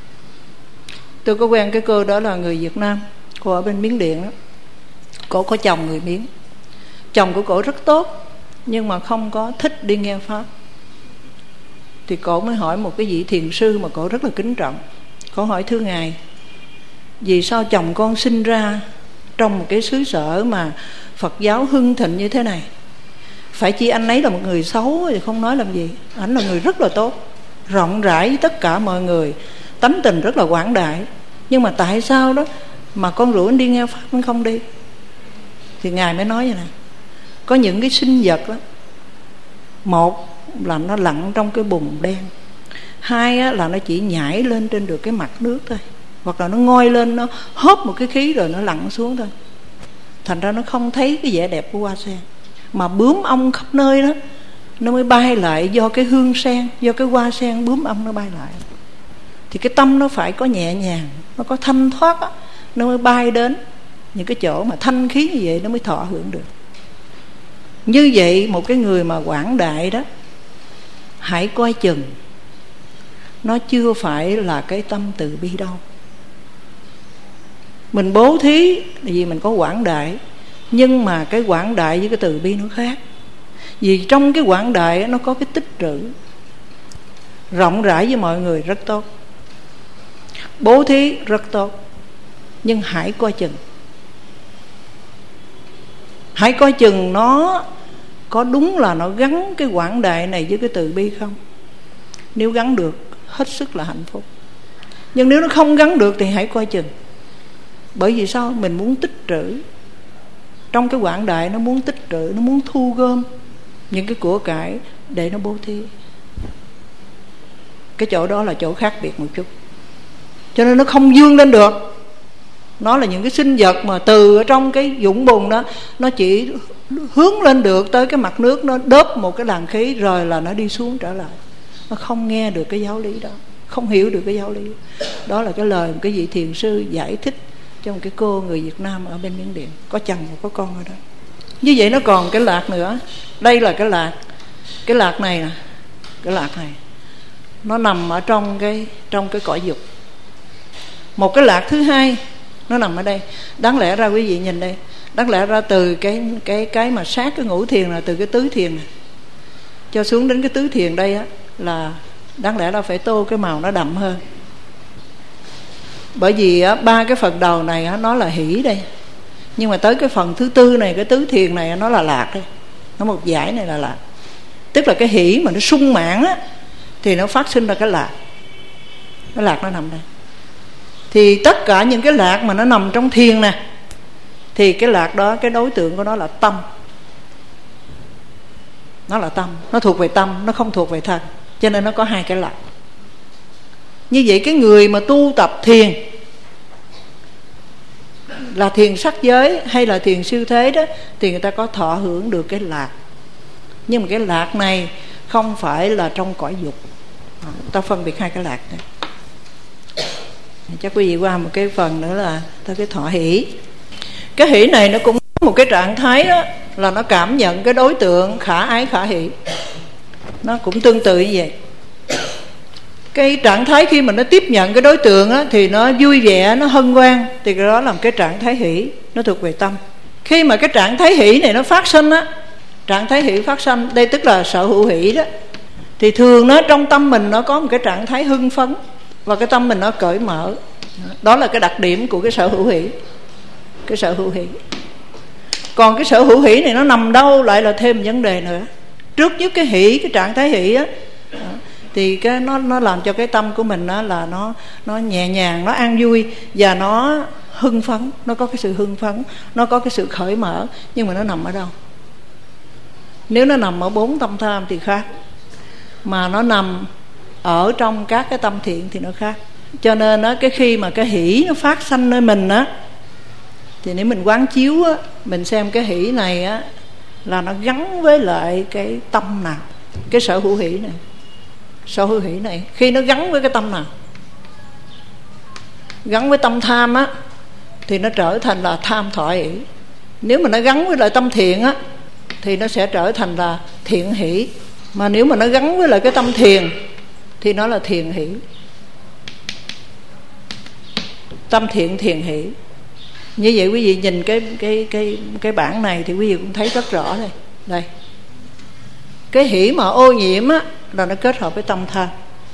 S1: Tôi có quen cái cô đó là người Việt Nam, cô ở bên Miến Điện đó. Cô có chồng người Miến, chồng của cô rất tốt, nhưng mà không có thích đi nghe Pháp. Thì cô mới hỏi một cái vị thiền sư mà cô rất là kính trọng. Cô hỏi: thưa ngài, vì sao chồng con sinh ra trong một cái xứ sở mà Phật giáo hưng thịnh như thế này? Phải chi anh ấy là một người xấu thì không nói làm gì, ảnh là người rất là tốt, rộng rãi với tất cả mọi người, tánh tình rất là quảng đại. Nhưng mà tại sao đó mà con rủ anh đi nghe Pháp anh không đi? Thì ngài mới nói như này: có những cái sinh vật đó, một là nó lặn trong cái bùn đen, hai á, là nó chỉ nhảy lên trên được cái mặt nước thôi, hoặc là nó ngoi lên, nó hớp một cái khí rồi nó lặn xuống thôi. Thành ra nó không thấy cái vẻ đẹp của hoa sen. Mà bướm ong khắp nơi đó nó mới bay lại do cái hương sen, do cái hoa sen bướm ong nó bay lại. Thì cái tâm nó phải có nhẹ nhàng, nó có thanh thoát đó, nó mới bay đến những cái chỗ mà thanh khí như vậy, nó mới thọ hưởng được. Như vậy một cái người mà quảng đại đó, hãy coi chừng, nó chưa phải là cái tâm từ bi đâu. Mình bố thí là vì mình có quảng đại, nhưng mà cái quảng đại với cái từ bi nó khác. Vì trong cái quảng đại nó có cái tích trữ, rộng rãi với mọi người rất tốt, bố thí rất tốt, nhưng hãy coi chừng. Hãy coi chừng nó có đúng là nó gắn cái quảng đại này với cái từ bi không. Nếu gắn được, hết sức là hạnh phúc. Nhưng nếu nó không gắn được thì hãy coi chừng. Bởi vì sao? Mình muốn tích trữ. Trong cái quảng đại nó muốn tích trữ, nó muốn thu gom những cái của cải để nó bố thí. Cái chỗ đó là chỗ khác biệt một chút, cho nên nó không vươn lên được. Nó là những cái sinh vật mà từ ở trong cái vũng bùn đó, nó chỉ hướng lên được tới cái mặt nước, nó đớp một cái làn khí rồi là nó đi xuống trở lại. Nó không nghe được cái giáo lý đó, không hiểu được cái giáo lý. Đó là cái lời một cái vị thiền sư giải thích cho một cái cô người Việt Nam ở bên Miến Điện, có chồng và có con ở đó. Như vậy nó còn cái lạc nữa. Đây là cái lạc. Cái lạc này nè, cái lạc này nó nằm ở trong cái trong cái cõi dục. Một cái lạc thứ hai nó nằm ở đây. Đáng lẽ ra quý vị nhìn đây, đáng lẽ ra từ cái cái cái mà sát cái ngũ thiền là từ cái tứ thiền này cho xuống đến cái tứ thiền đây á, là đáng lẽ là phải tô cái màu nó đậm hơn. Bởi vì á, ba cái phần đầu này á, nó là hỷ đây, nhưng mà tới cái phần thứ tư này, cái tứ thiền này á, nó là lạc đây. Nó một dải này là lạc. Tức là cái hỷ mà nó sung mãn á, thì nó phát sinh ra cái lạc. Cái lạc nó nằm đây. Thì tất cả những cái lạc mà nó nằm trong thiền nè, thì cái lạc đó, cái đối tượng của nó là tâm. Nó là tâm, nó thuộc về tâm, nó không thuộc về thân. cho nên nó có hai cái lạc. Như vậy cái người mà tu tập thiền, là thiền sắc giới hay là thiền siêu thế đó, thì người ta có thọ hưởng được cái lạc. Nhưng mà cái lạc này không phải là trong cõi dục. à, Ta phân biệt hai cái lạc này. Chắc quý vị qua một cái phần nữa là ta cái thọ hỷ. Cái hỷ này nó cũng có một cái trạng thái đó, là nó cảm nhận cái đối tượng khả ái khả hỷ. Nó cũng tương tự như vậy. Cái trạng thái khi mà nó tiếp nhận cái đối tượng á, thì nó vui vẻ, nó hân hoan, thì cái đó là một cái trạng thái hỷ, nó thuộc về tâm. Khi mà cái trạng thái hỷ này nó phát sinh á, trạng thái hỷ phát sinh, đây tức là sở hữu hỷ đó, thì thường nó trong tâm mình nó có một cái trạng thái hưng phấn, và cái tâm mình nó cởi mở. Đó là cái đặc điểm của cái sở hữu hỷ. Cái sở hữu hỷ. Còn cái sở hữu hỷ này nó nằm đâu lại là thêm vấn đề nữa. Trước nhất cái hỷ, cái trạng thái hỷ á, thì cái nó nó làm cho cái tâm của mình đó là nó nó nhẹ nhàng, nó an vui và nó hưng phấn, nó có cái sự hưng phấn, nó có cái sự khởi mở. Nhưng mà nó nằm ở đâu? Nếu nó nằm ở bốn tâm tham thì khác, mà nó nằm ở trong các cái tâm thiện thì nó khác. Cho nên đó, cái khi mà cái hỷ nó phát sanh nơi mình á, thì nếu mình quán chiếu á, mình xem cái hỷ này á là nó gắn với lại cái tâm nào. Cái sở hữu hỷ này, sở hữu hỷ này khi nó gắn với cái tâm nào, gắn với tâm tham á, thì nó trở thành là tham thọ hỷ. Nếu mà nó gắn với lại tâm thiện á, thì nó sẽ trở thành là thiện hỷ. Mà nếu mà nó gắn với lại cái tâm thiền, thì nó là thiền hỷ. Tâm thiện thiền hỷ. Như vậy quý vị nhìn cái cái cái cái bảng này thì quý vị cũng thấy rất rõ đây. Đây. Cái hỷ mà ô nhiễm á là nó kết hợp với tâm tham.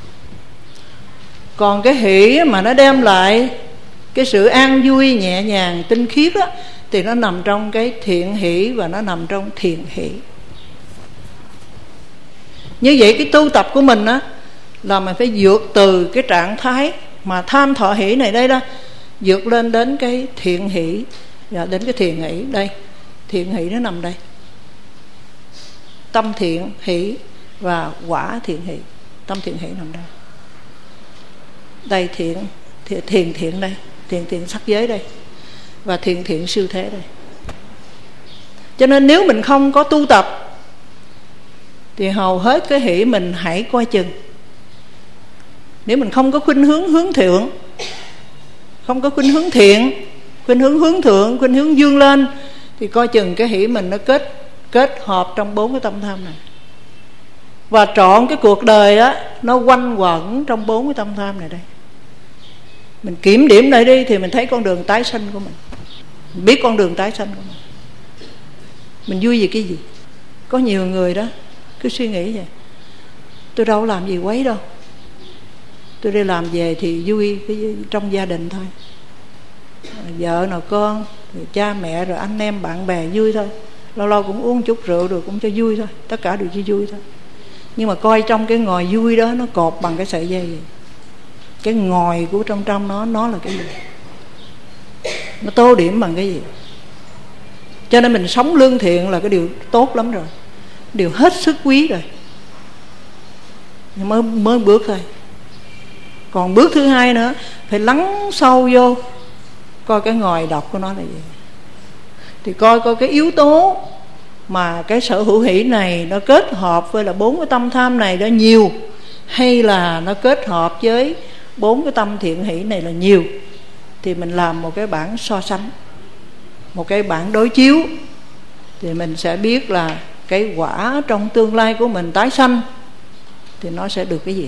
S1: Còn cái hỷ mà nó đem lại cái sự an vui nhẹ nhàng tinh khiết á, thì nó nằm trong cái thiện hỷ và nó nằm trong thiền hỷ. Như vậy cái tu tập của mình á là mình phải vượt từ cái trạng thái mà tham thọ hỷ này đây đó, vượt lên đến cái thiện hỷ và đến cái thiền hỷ. Đây, thiện hỷ nó nằm đây. Tâm thiện hỷ và quả thiện hỷ. Tâm thiện hỷ nằm đây. Đây thiện thiện thiền thiện đây, thiện thiện sắc giới đây, và thiện thiện siêu thế đây. Cho nên nếu mình không có tu tập thì hầu hết cái hỷ mình hãy coi chừng. Nếu mình không có khuynh hướng hướng thượng, không có khuynh hướng thiện, khuynh hướng hướng thượng, khuynh hướng dương lên, thì coi chừng cái hỷ mình nó kết kết hợp trong bốn cái tâm tham này. Và trọn cái cuộc đời á, nó quanh quẩn trong bốn cái tâm tham này đây. Mình kiểm điểm lại đi thì mình thấy con đường tái sanh của mình, mình biết con đường tái sanh của mình. Mình vui vì cái gì? Có nhiều người đó cứ suy nghĩ vậy: tôi đâu làm gì quấy đâu, tôi đi làm về thì vui cái trong gia đình thôi, vợ nào con, rồi cha mẹ, rồi anh em bạn bè vui thôi. Lâu lâu cũng uống chút rượu rồi cũng cho vui thôi. Tất cả đều cho vui thôi. Nhưng mà coi trong cái ngòi vui đó, nó cột bằng cái sợi dây vậy. Cái ngòi của trong trong nó Nó là cái gì? Nó tô điểm bằng cái gì? Cho nên mình sống lương thiện là cái điều tốt lắm rồi, điều hết sức quý rồi. Nhưng mới, mới bước thôi. Còn bước thứ hai nữa, phải lắng sâu vô, coi cái ngòi độc của nó là gì. Thì coi coi cái yếu tố mà cái sở hữu hỷ này nó kết hợp với là bốn cái tâm tham này đó nhiều, hay là nó kết hợp với bốn cái tâm thiện hỷ này là nhiều. Thì mình làm một cái bảng so sánh, một cái bảng đối chiếu, thì mình sẽ biết là cái quả trong tương lai của mình tái sanh thì nó sẽ được cái gì.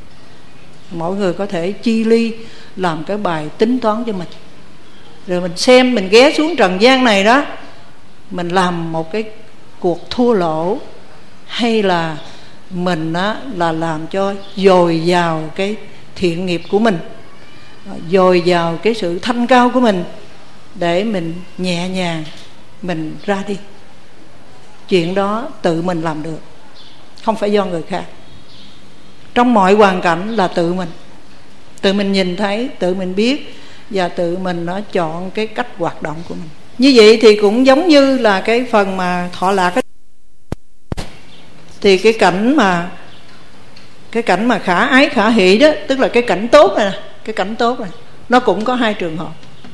S1: Mỗi người có thể chi ly làm cái bài tính toán cho mình, rồi mình xem, mình ghé xuống trần gian này đó, mình làm một cái cuộc thua lỗ, hay là mình á, là làm cho dồi dào cái thiện nghiệp của mình, dồi dào cái sự thanh cao của mình, để mình nhẹ nhàng mình ra đi. Chuyện đó tự mình làm được, không phải do người khác. Trong mọi hoàn cảnh là tự mình, tự mình nhìn thấy, tự mình biết, và tự mình nó chọn cái cách hoạt động của mình. Như vậy thì cũng giống như là cái phần mà thọ lạc ấy. Thì cái cảnh mà Cái cảnh mà khả ái khả hỷ đó, tức là cái cảnh tốt này, cái cảnh tốt này nó cũng có hai trường hợp.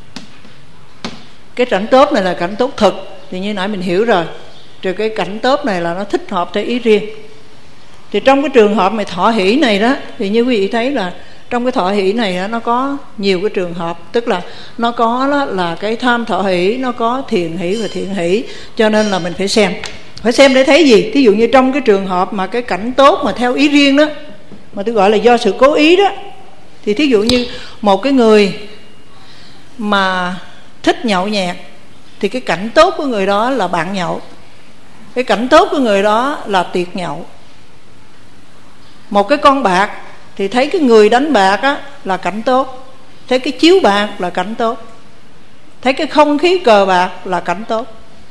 S1: Cái cảnh tốt này là cảnh tốt thực, thì như nãy mình hiểu rồi. Rồi cái cảnh tốt này là nó thích hợp theo ý riêng. Thì trong cái trường hợp mà thọ hỷ này đó, thì như quý vị thấy là trong cái thọ hỷ này đó, nó có nhiều cái trường hợp. Tức là nó có đó là cái tham thọ hỷ, nó có thiền hỷ và thiện hỷ. Cho nên là mình phải xem. Phải xem để thấy gì? Thí dụ như trong cái trường hợp mà cái cảnh tốt mà theo ý riêng đó, mà tôi gọi là do sự cố ý đó, thì thí dụ như một cái người mà thích nhậu nhẹt, thì cái cảnh tốt của người đó là bạn nhậu. Cái cảnh tốt của người đó là tiệc nhậu. Một cái con bạc thì thấy cái người đánh bạc á là cảnh tốt, thấy cái chiếu bạc là cảnh tốt, thấy cái không khí cờ bạc là cảnh tốt.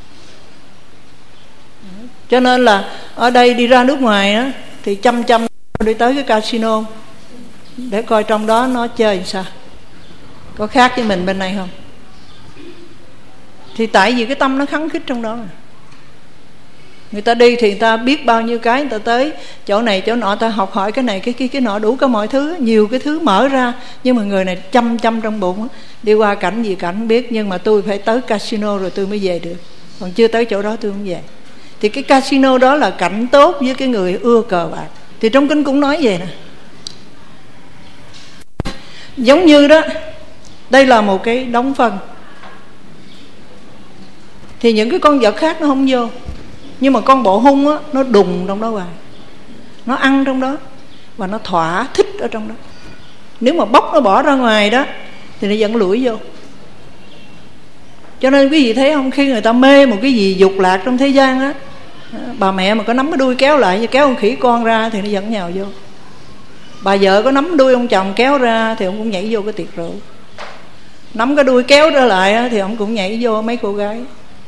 S1: Cho nên là ở đây đi ra nước ngoài á, thì chăm chăm đi tới cái casino để coi trong đó nó chơi sao, có khác với mình bên này không. Thì tại vì cái tâm nó khắng khích trong đó mà. Người ta đi thì người ta biết bao nhiêu cái, người ta tới chỗ này chỗ nọ, ta học hỏi cái này cái kia cái nọ, đủ cả mọi thứ, nhiều cái thứ mở ra. Nhưng mà người này chăm chăm trong bụng, đi qua cảnh gì cảnh không biết, nhưng mà tôi phải tới casino rồi tôi mới về được, còn chưa tới chỗ đó tôi không về. Thì cái casino đó là cảnh tốt với cái người ưa cờ bạc. Thì trong kinh cũng nói về nè, giống như đó, đây là một cái đống phân, thì những cái con vật khác nó không vô, nhưng mà con bộ hung á, nó đùng trong đó hoài, nó ăn trong đó và nó thỏa thích ở trong đó. Nếu mà bóc nó bỏ ra ngoài đó thì nó vẫn lủi vô. Cho nên quý vị thấy không, khi người ta mê một cái gì dục lạc trong thế gian á, bà mẹ mà có nắm cái đuôi kéo lại như kéo con khỉ con ra thì nó vẫn nhào vô. Bà vợ có nắm đuôi ông chồng kéo ra thì ông cũng nhảy vô cái tiệc rượu. Nắm cái đuôi kéo ra lại thì ông cũng nhảy vô mấy cô gái.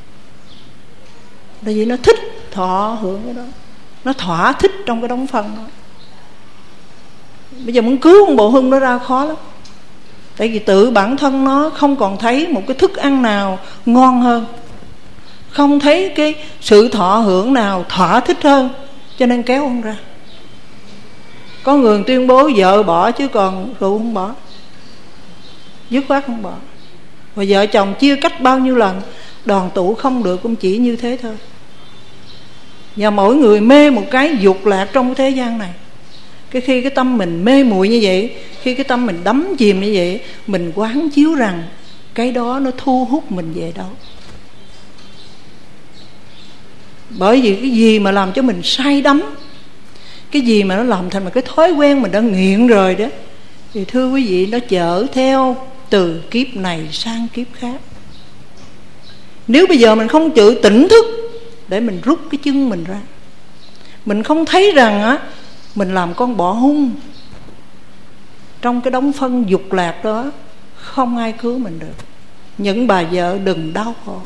S1: Tại vì nó thích thọ hưởng cái đó, nó thỏa thích trong cái đống phân đó. Bây giờ muốn cứu con bộ hung nó ra khó lắm. Tại vì tự bản thân nó không còn thấy một cái thức ăn nào ngon hơn, không thấy cái sự thọ hưởng nào thỏa thích hơn, cho nên kéo ông ra. Có người tuyên bố vợ bỏ chứ còn rượu không bỏ, dứt khoát không bỏ. Và vợ chồng chia cách bao nhiêu lần, đoàn tụ không được cũng chỉ như thế thôi. Và mỗi người mê một cái dục lạc trong cái thế gian này. Cái khi cái tâm mình mê muội như vậy, khi cái tâm mình đắm chìm như vậy, mình quán chiếu rằng cái đó nó thu hút mình về đâu. Bởi vì cái gì mà làm cho mình say đắm, cái gì mà nó làm thành một cái thói quen mình đã nghiện rồi đó, thì thưa quý vị, nó chở theo từ kiếp này sang kiếp khác. Nếu bây giờ mình không chịu tỉnh thức để mình rút cái chân mình ra, mình không thấy rằng á, mình làm con bọ hung trong cái đống phân dục lạc đó, không ai cứu mình được. Những bà vợ đừng đau khổ,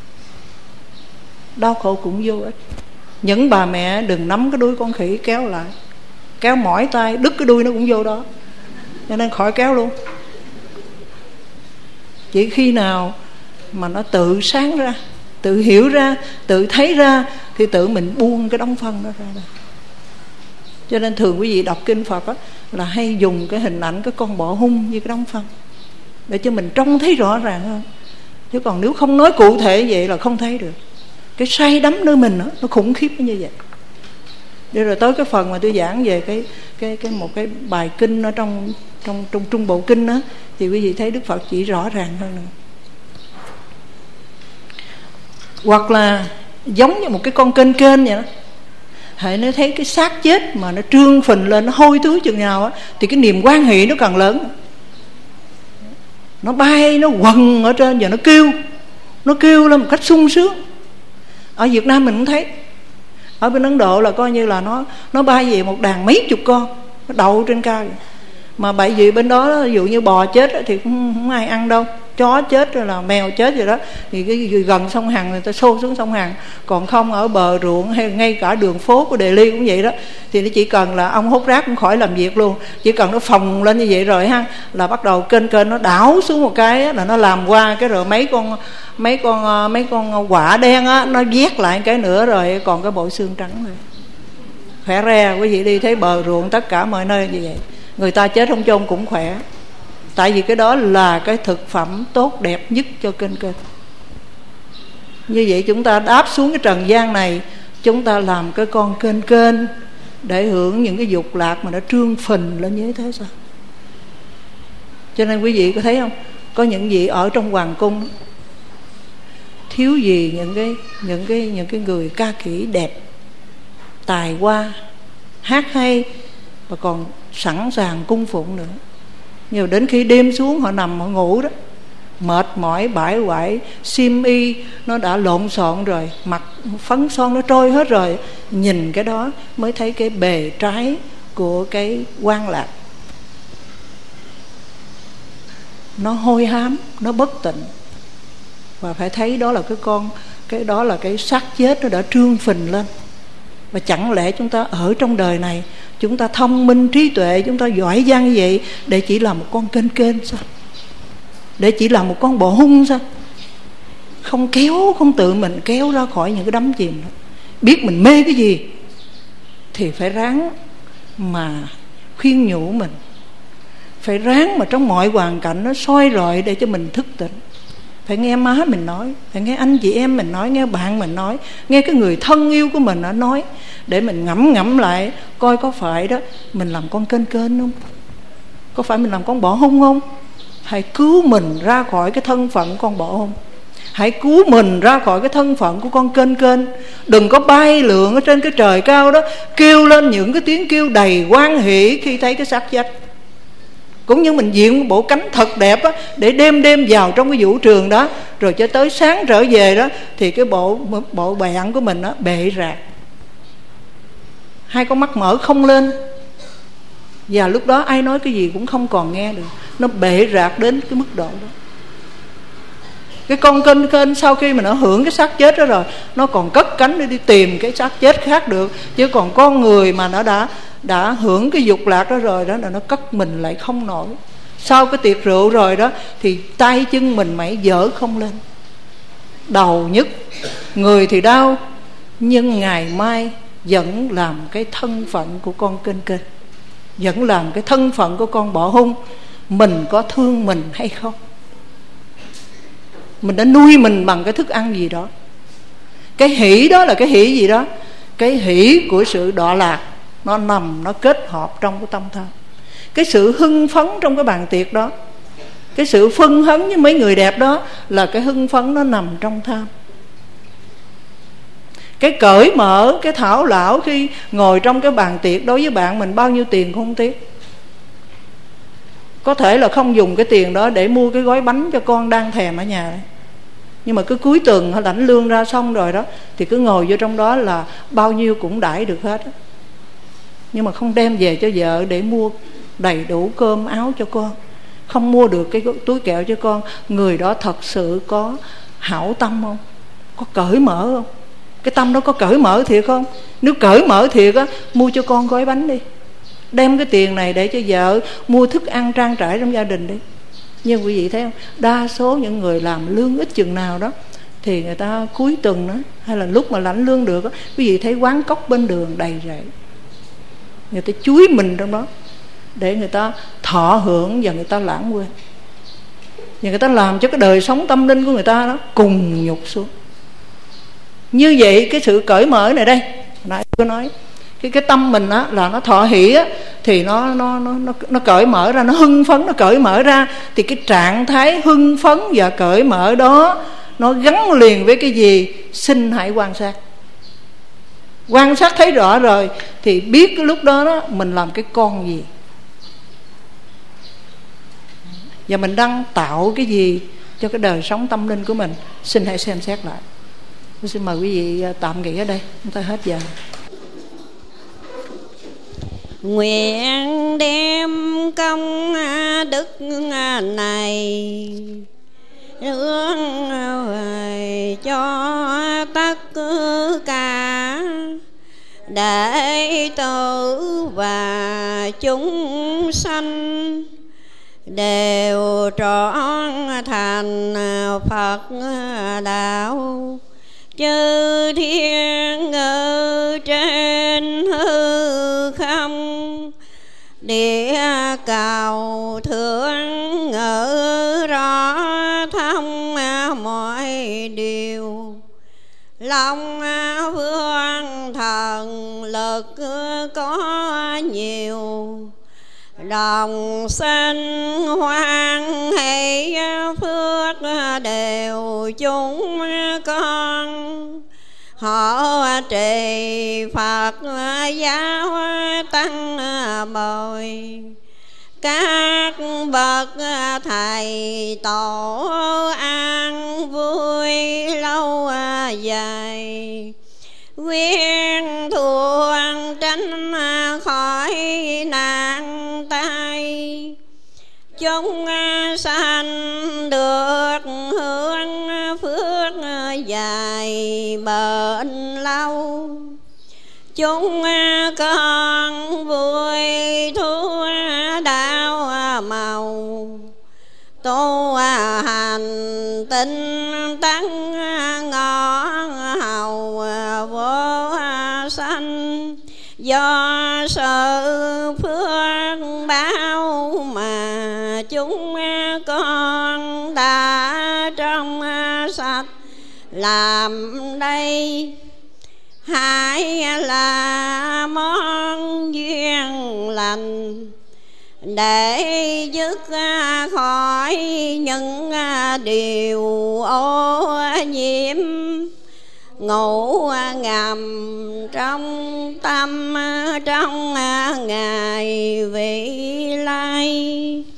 S1: đau khổ cũng vô ích. Những bà mẹ đừng nắm cái đuôi con khỉ kéo lại, kéo mỏi tay đứt cái đuôi nó cũng vô đó, cho nên khỏi kéo luôn. Chỉ khi nào mà nó tự sáng ra, tự hiểu ra, tự thấy ra, thì tự mình buông cái đống phân đó ra đây. Cho nên thường quý vị đọc kinh Phật á, là hay dùng cái hình ảnh cái con bọ hung như cái đống phân, để cho mình trông thấy rõ ràng hơn. Chứ còn nếu không nói cụ thể vậy là không thấy được. Cái say đắm nơi mình đó, nó khủng khiếp như vậy. Để rồi tới cái phần mà tôi giảng về cái cái cái một cái bài kinh ở trong trong trong trung bộ kinh đó, thì quý vị thấy Đức Phật chỉ rõ ràng hơn nữa. Hoặc là giống như một cái con kênh kênh vậy đó, hãy nó thấy cái xác chết mà nó trương phình lên, nó hôi thối chừng nào á, thì cái niềm quan hệ nó càng lớn. Nó bay, nó quần ở trên và nó kêu, nó kêu lên một cách sung sướng. Ở Việt Nam mình cũng thấy, ở bên Ấn Độ là coi như là nó nó bay về một đàn mấy chục con, nó đậu trên cao. Mà bởi vì bên đó, ví dụ như bò chết thì không, không ai ăn đâu, chó chết rồi là mèo chết rồi đó, thì cái gần sông Hằng người ta xô xuống sông Hằng. Còn không ở bờ ruộng hay ngay cả đường phố của Đề Ly cũng vậy đó, thì nó chỉ cần là ông hút rác cũng khỏi làm việc luôn, chỉ cần nó phồng lên như vậy rồi ha, là bắt đầu kênh kênh nó đảo xuống một cái là nó làm qua cái, rồi mấy con mấy con mấy con quả đen á, nó vét lại cái nữa rồi còn cái bộ xương trắng rồi. khỏe re. Quý vị đi thấy bờ ruộng tất cả mọi nơi như vậy, người ta chết không chôn cũng khỏe. Tại vì cái đó là cái thực phẩm tốt đẹp nhất cho kênh kênh. Như vậy chúng ta đáp xuống cái trần gian này, chúng ta làm cái con kênh kênh để hưởng những cái dục lạc mà nó trương phình lên như thế sao? Cho nên quý vị có thấy không, có những vị ở trong hoàng cung thiếu gì những cái những cái những cái người ca kỹ đẹp, tài hoa, hát hay, và còn sẵn sàng cung phụng nữa. Nhưng đến khi đêm xuống họ nằm họ ngủ đó, mệt mỏi bãi quải, xiêm y nó đã lộn xộn rồi, mặt phấn son nó trôi hết rồi, nhìn cái đó mới thấy cái bề trái của cái quan lạc. Nó hôi hám, nó bất tịnh, và phải thấy đó là cái con cái đó là cái xác chết nó đã trương phình lên. Và chẳng lẽ chúng ta ở trong đời này chúng ta thông minh trí tuệ, chúng ta giỏi giang như vậy để chỉ là một con kênh kênh sao? Để chỉ là một con bọ hung sao? Không kéo, không tự mình kéo ra khỏi những cái đắm chìm đó. Biết mình mê cái gì thì phải ráng mà khuyên nhủ mình, phải ráng mà trong mọi hoàn cảnh nó soi rọi để cho mình thức tỉnh. Phải nghe má mình nói, phải nghe anh chị em mình nói, nghe bạn mình nói, nghe cái người thân yêu của mình nó nói, để mình ngẫm ngẫm lại coi có phải đó mình làm con kênh kênh không, có phải mình làm con bọ hung không. Hãy cứu mình ra khỏi cái thân phận con bọ hung, hãy cứu mình ra khỏi cái thân phận của con kênh kênh. Đừng có bay lượn ở trên cái trời cao đó, kêu lên những cái tiếng kêu đầy hoan hỷ khi thấy cái xác chết. Cũng như mình diện bộ cánh thật đẹp á, để đêm đêm vào trong cái vũ trường đó, rồi cho tới sáng trở về đó, thì cái bộ bộ bạn của mình á bệ rạc, hai con mắt mở không lên, và lúc đó ai nói cái gì cũng không còn nghe được. Nó bệ rạc đến cái mức độ đó. Cái con kênh kênh sau khi mà nó hưởng cái xác chết đó rồi, nó còn cất cánh để đi tìm cái xác chết khác được. Chứ còn con người mà nó đã đã hưởng cái dục lạc đó rồi đó, là nó cất mình lại không nổi. Sau cái tiệc rượu rồi đó thì tay chân mình mẩy dở không lên, đầu nhức, người thì đau, nhưng ngày mai vẫn làm cái thân phận của con kênh kênh, vẫn làm cái thân phận của con bọ hung. Mình có thương mình hay không? Mình đã nuôi mình bằng cái thức ăn gì đó. Cái hỷ đó là cái hỷ gì đó? Cái hỷ của sự đọa lạc, nó nằm, nó kết hợp trong cái tâm tham. Cái sự hưng phấn trong cái bàn tiệc đó, cái sự phân hấn với mấy người đẹp đó, là cái hưng phấn nó nằm trong tham. Cái cởi mở, cái thảo lão khi ngồi trong cái bàn tiệc, đối với bạn mình bao nhiêu tiền cũng không tiếc. Có thể là không dùng cái tiền đó để mua cái gói bánh cho con đang thèm ở nhà đấy, nhưng mà cứ cuối tuần họ lãnh lương ra xong rồi đó, thì cứ ngồi vô trong đó là bao nhiêu cũng đãi được hết đó. Nhưng mà không đem về cho vợ để mua đầy đủ cơm áo cho con, không mua được cái túi kẹo cho con. Người đó thật sự có hảo tâm không? Có cởi mở không? Cái tâm đó có cởi mở thiệt không? Nếu cởi mở thiệt á, mua cho con gói bánh đi, đem cái tiền này để cho vợ mua thức ăn trang trải trong gia đình đi. Nhưng quý vị thấy không, đa số những người làm lương ít chừng nào đó thì người ta cuối tuần đó, hay là lúc mà lãnh lương được đó, quý vị thấy quán cốc bên đường đầy rẫy, người ta chúi mình trong đó để người ta thọ hưởng và người ta lãng quên. Và người ta làm cho cái đời sống tâm linh của người ta đó cùng nhục xuống. Như vậy cái sự cởi mở này đây, nãy tôi nói cái cái tâm mình á là nó thọ hỷ á, thì nó nó nó nó nó cởi mở ra, nó hưng phấn, nó cởi mở ra, thì cái trạng thái hưng phấn và cởi mở đó nó gắn liền với cái gì? Xin hãy quan sát. Quan sát thấy rõ rồi thì biết cái lúc đó, đó mình làm cái con gì, và mình đang tạo cái gì cho cái đời sống tâm linh của mình. Xin hãy xem xét lại. Tôi xin mời quý vị tạm nghỉ ở đây, chúng ta hết giờ.
S2: Nguyện đem công đức này hướng về cho tất cả đệ tử và chúng sanh đều trọn thành Phật đạo, chư thiên ở trên hư địa cầu thương ngữ rõ thông mọi điều. Long vương thần lực có nhiều, đồng sinh hoan hỷ phước đều chúng con. Họ trì Phật giáo tăng bồi, các bậc thầy tổ an vui lâu dài. Quyên thuận tránh khỏi nạn tai, chúng sanh được hưởng phước dài bền lâu. Chúng con vui thua đạo màu, tu hành tinh tấn ngõ hầu vô sanh. Do sự phước báo mà chúng con đã trong sạch làm đây, hãy là món duyên lành để dứt khỏi những điều ô nhiễm ngủ ngầm trong tâm trong ngày vị lai.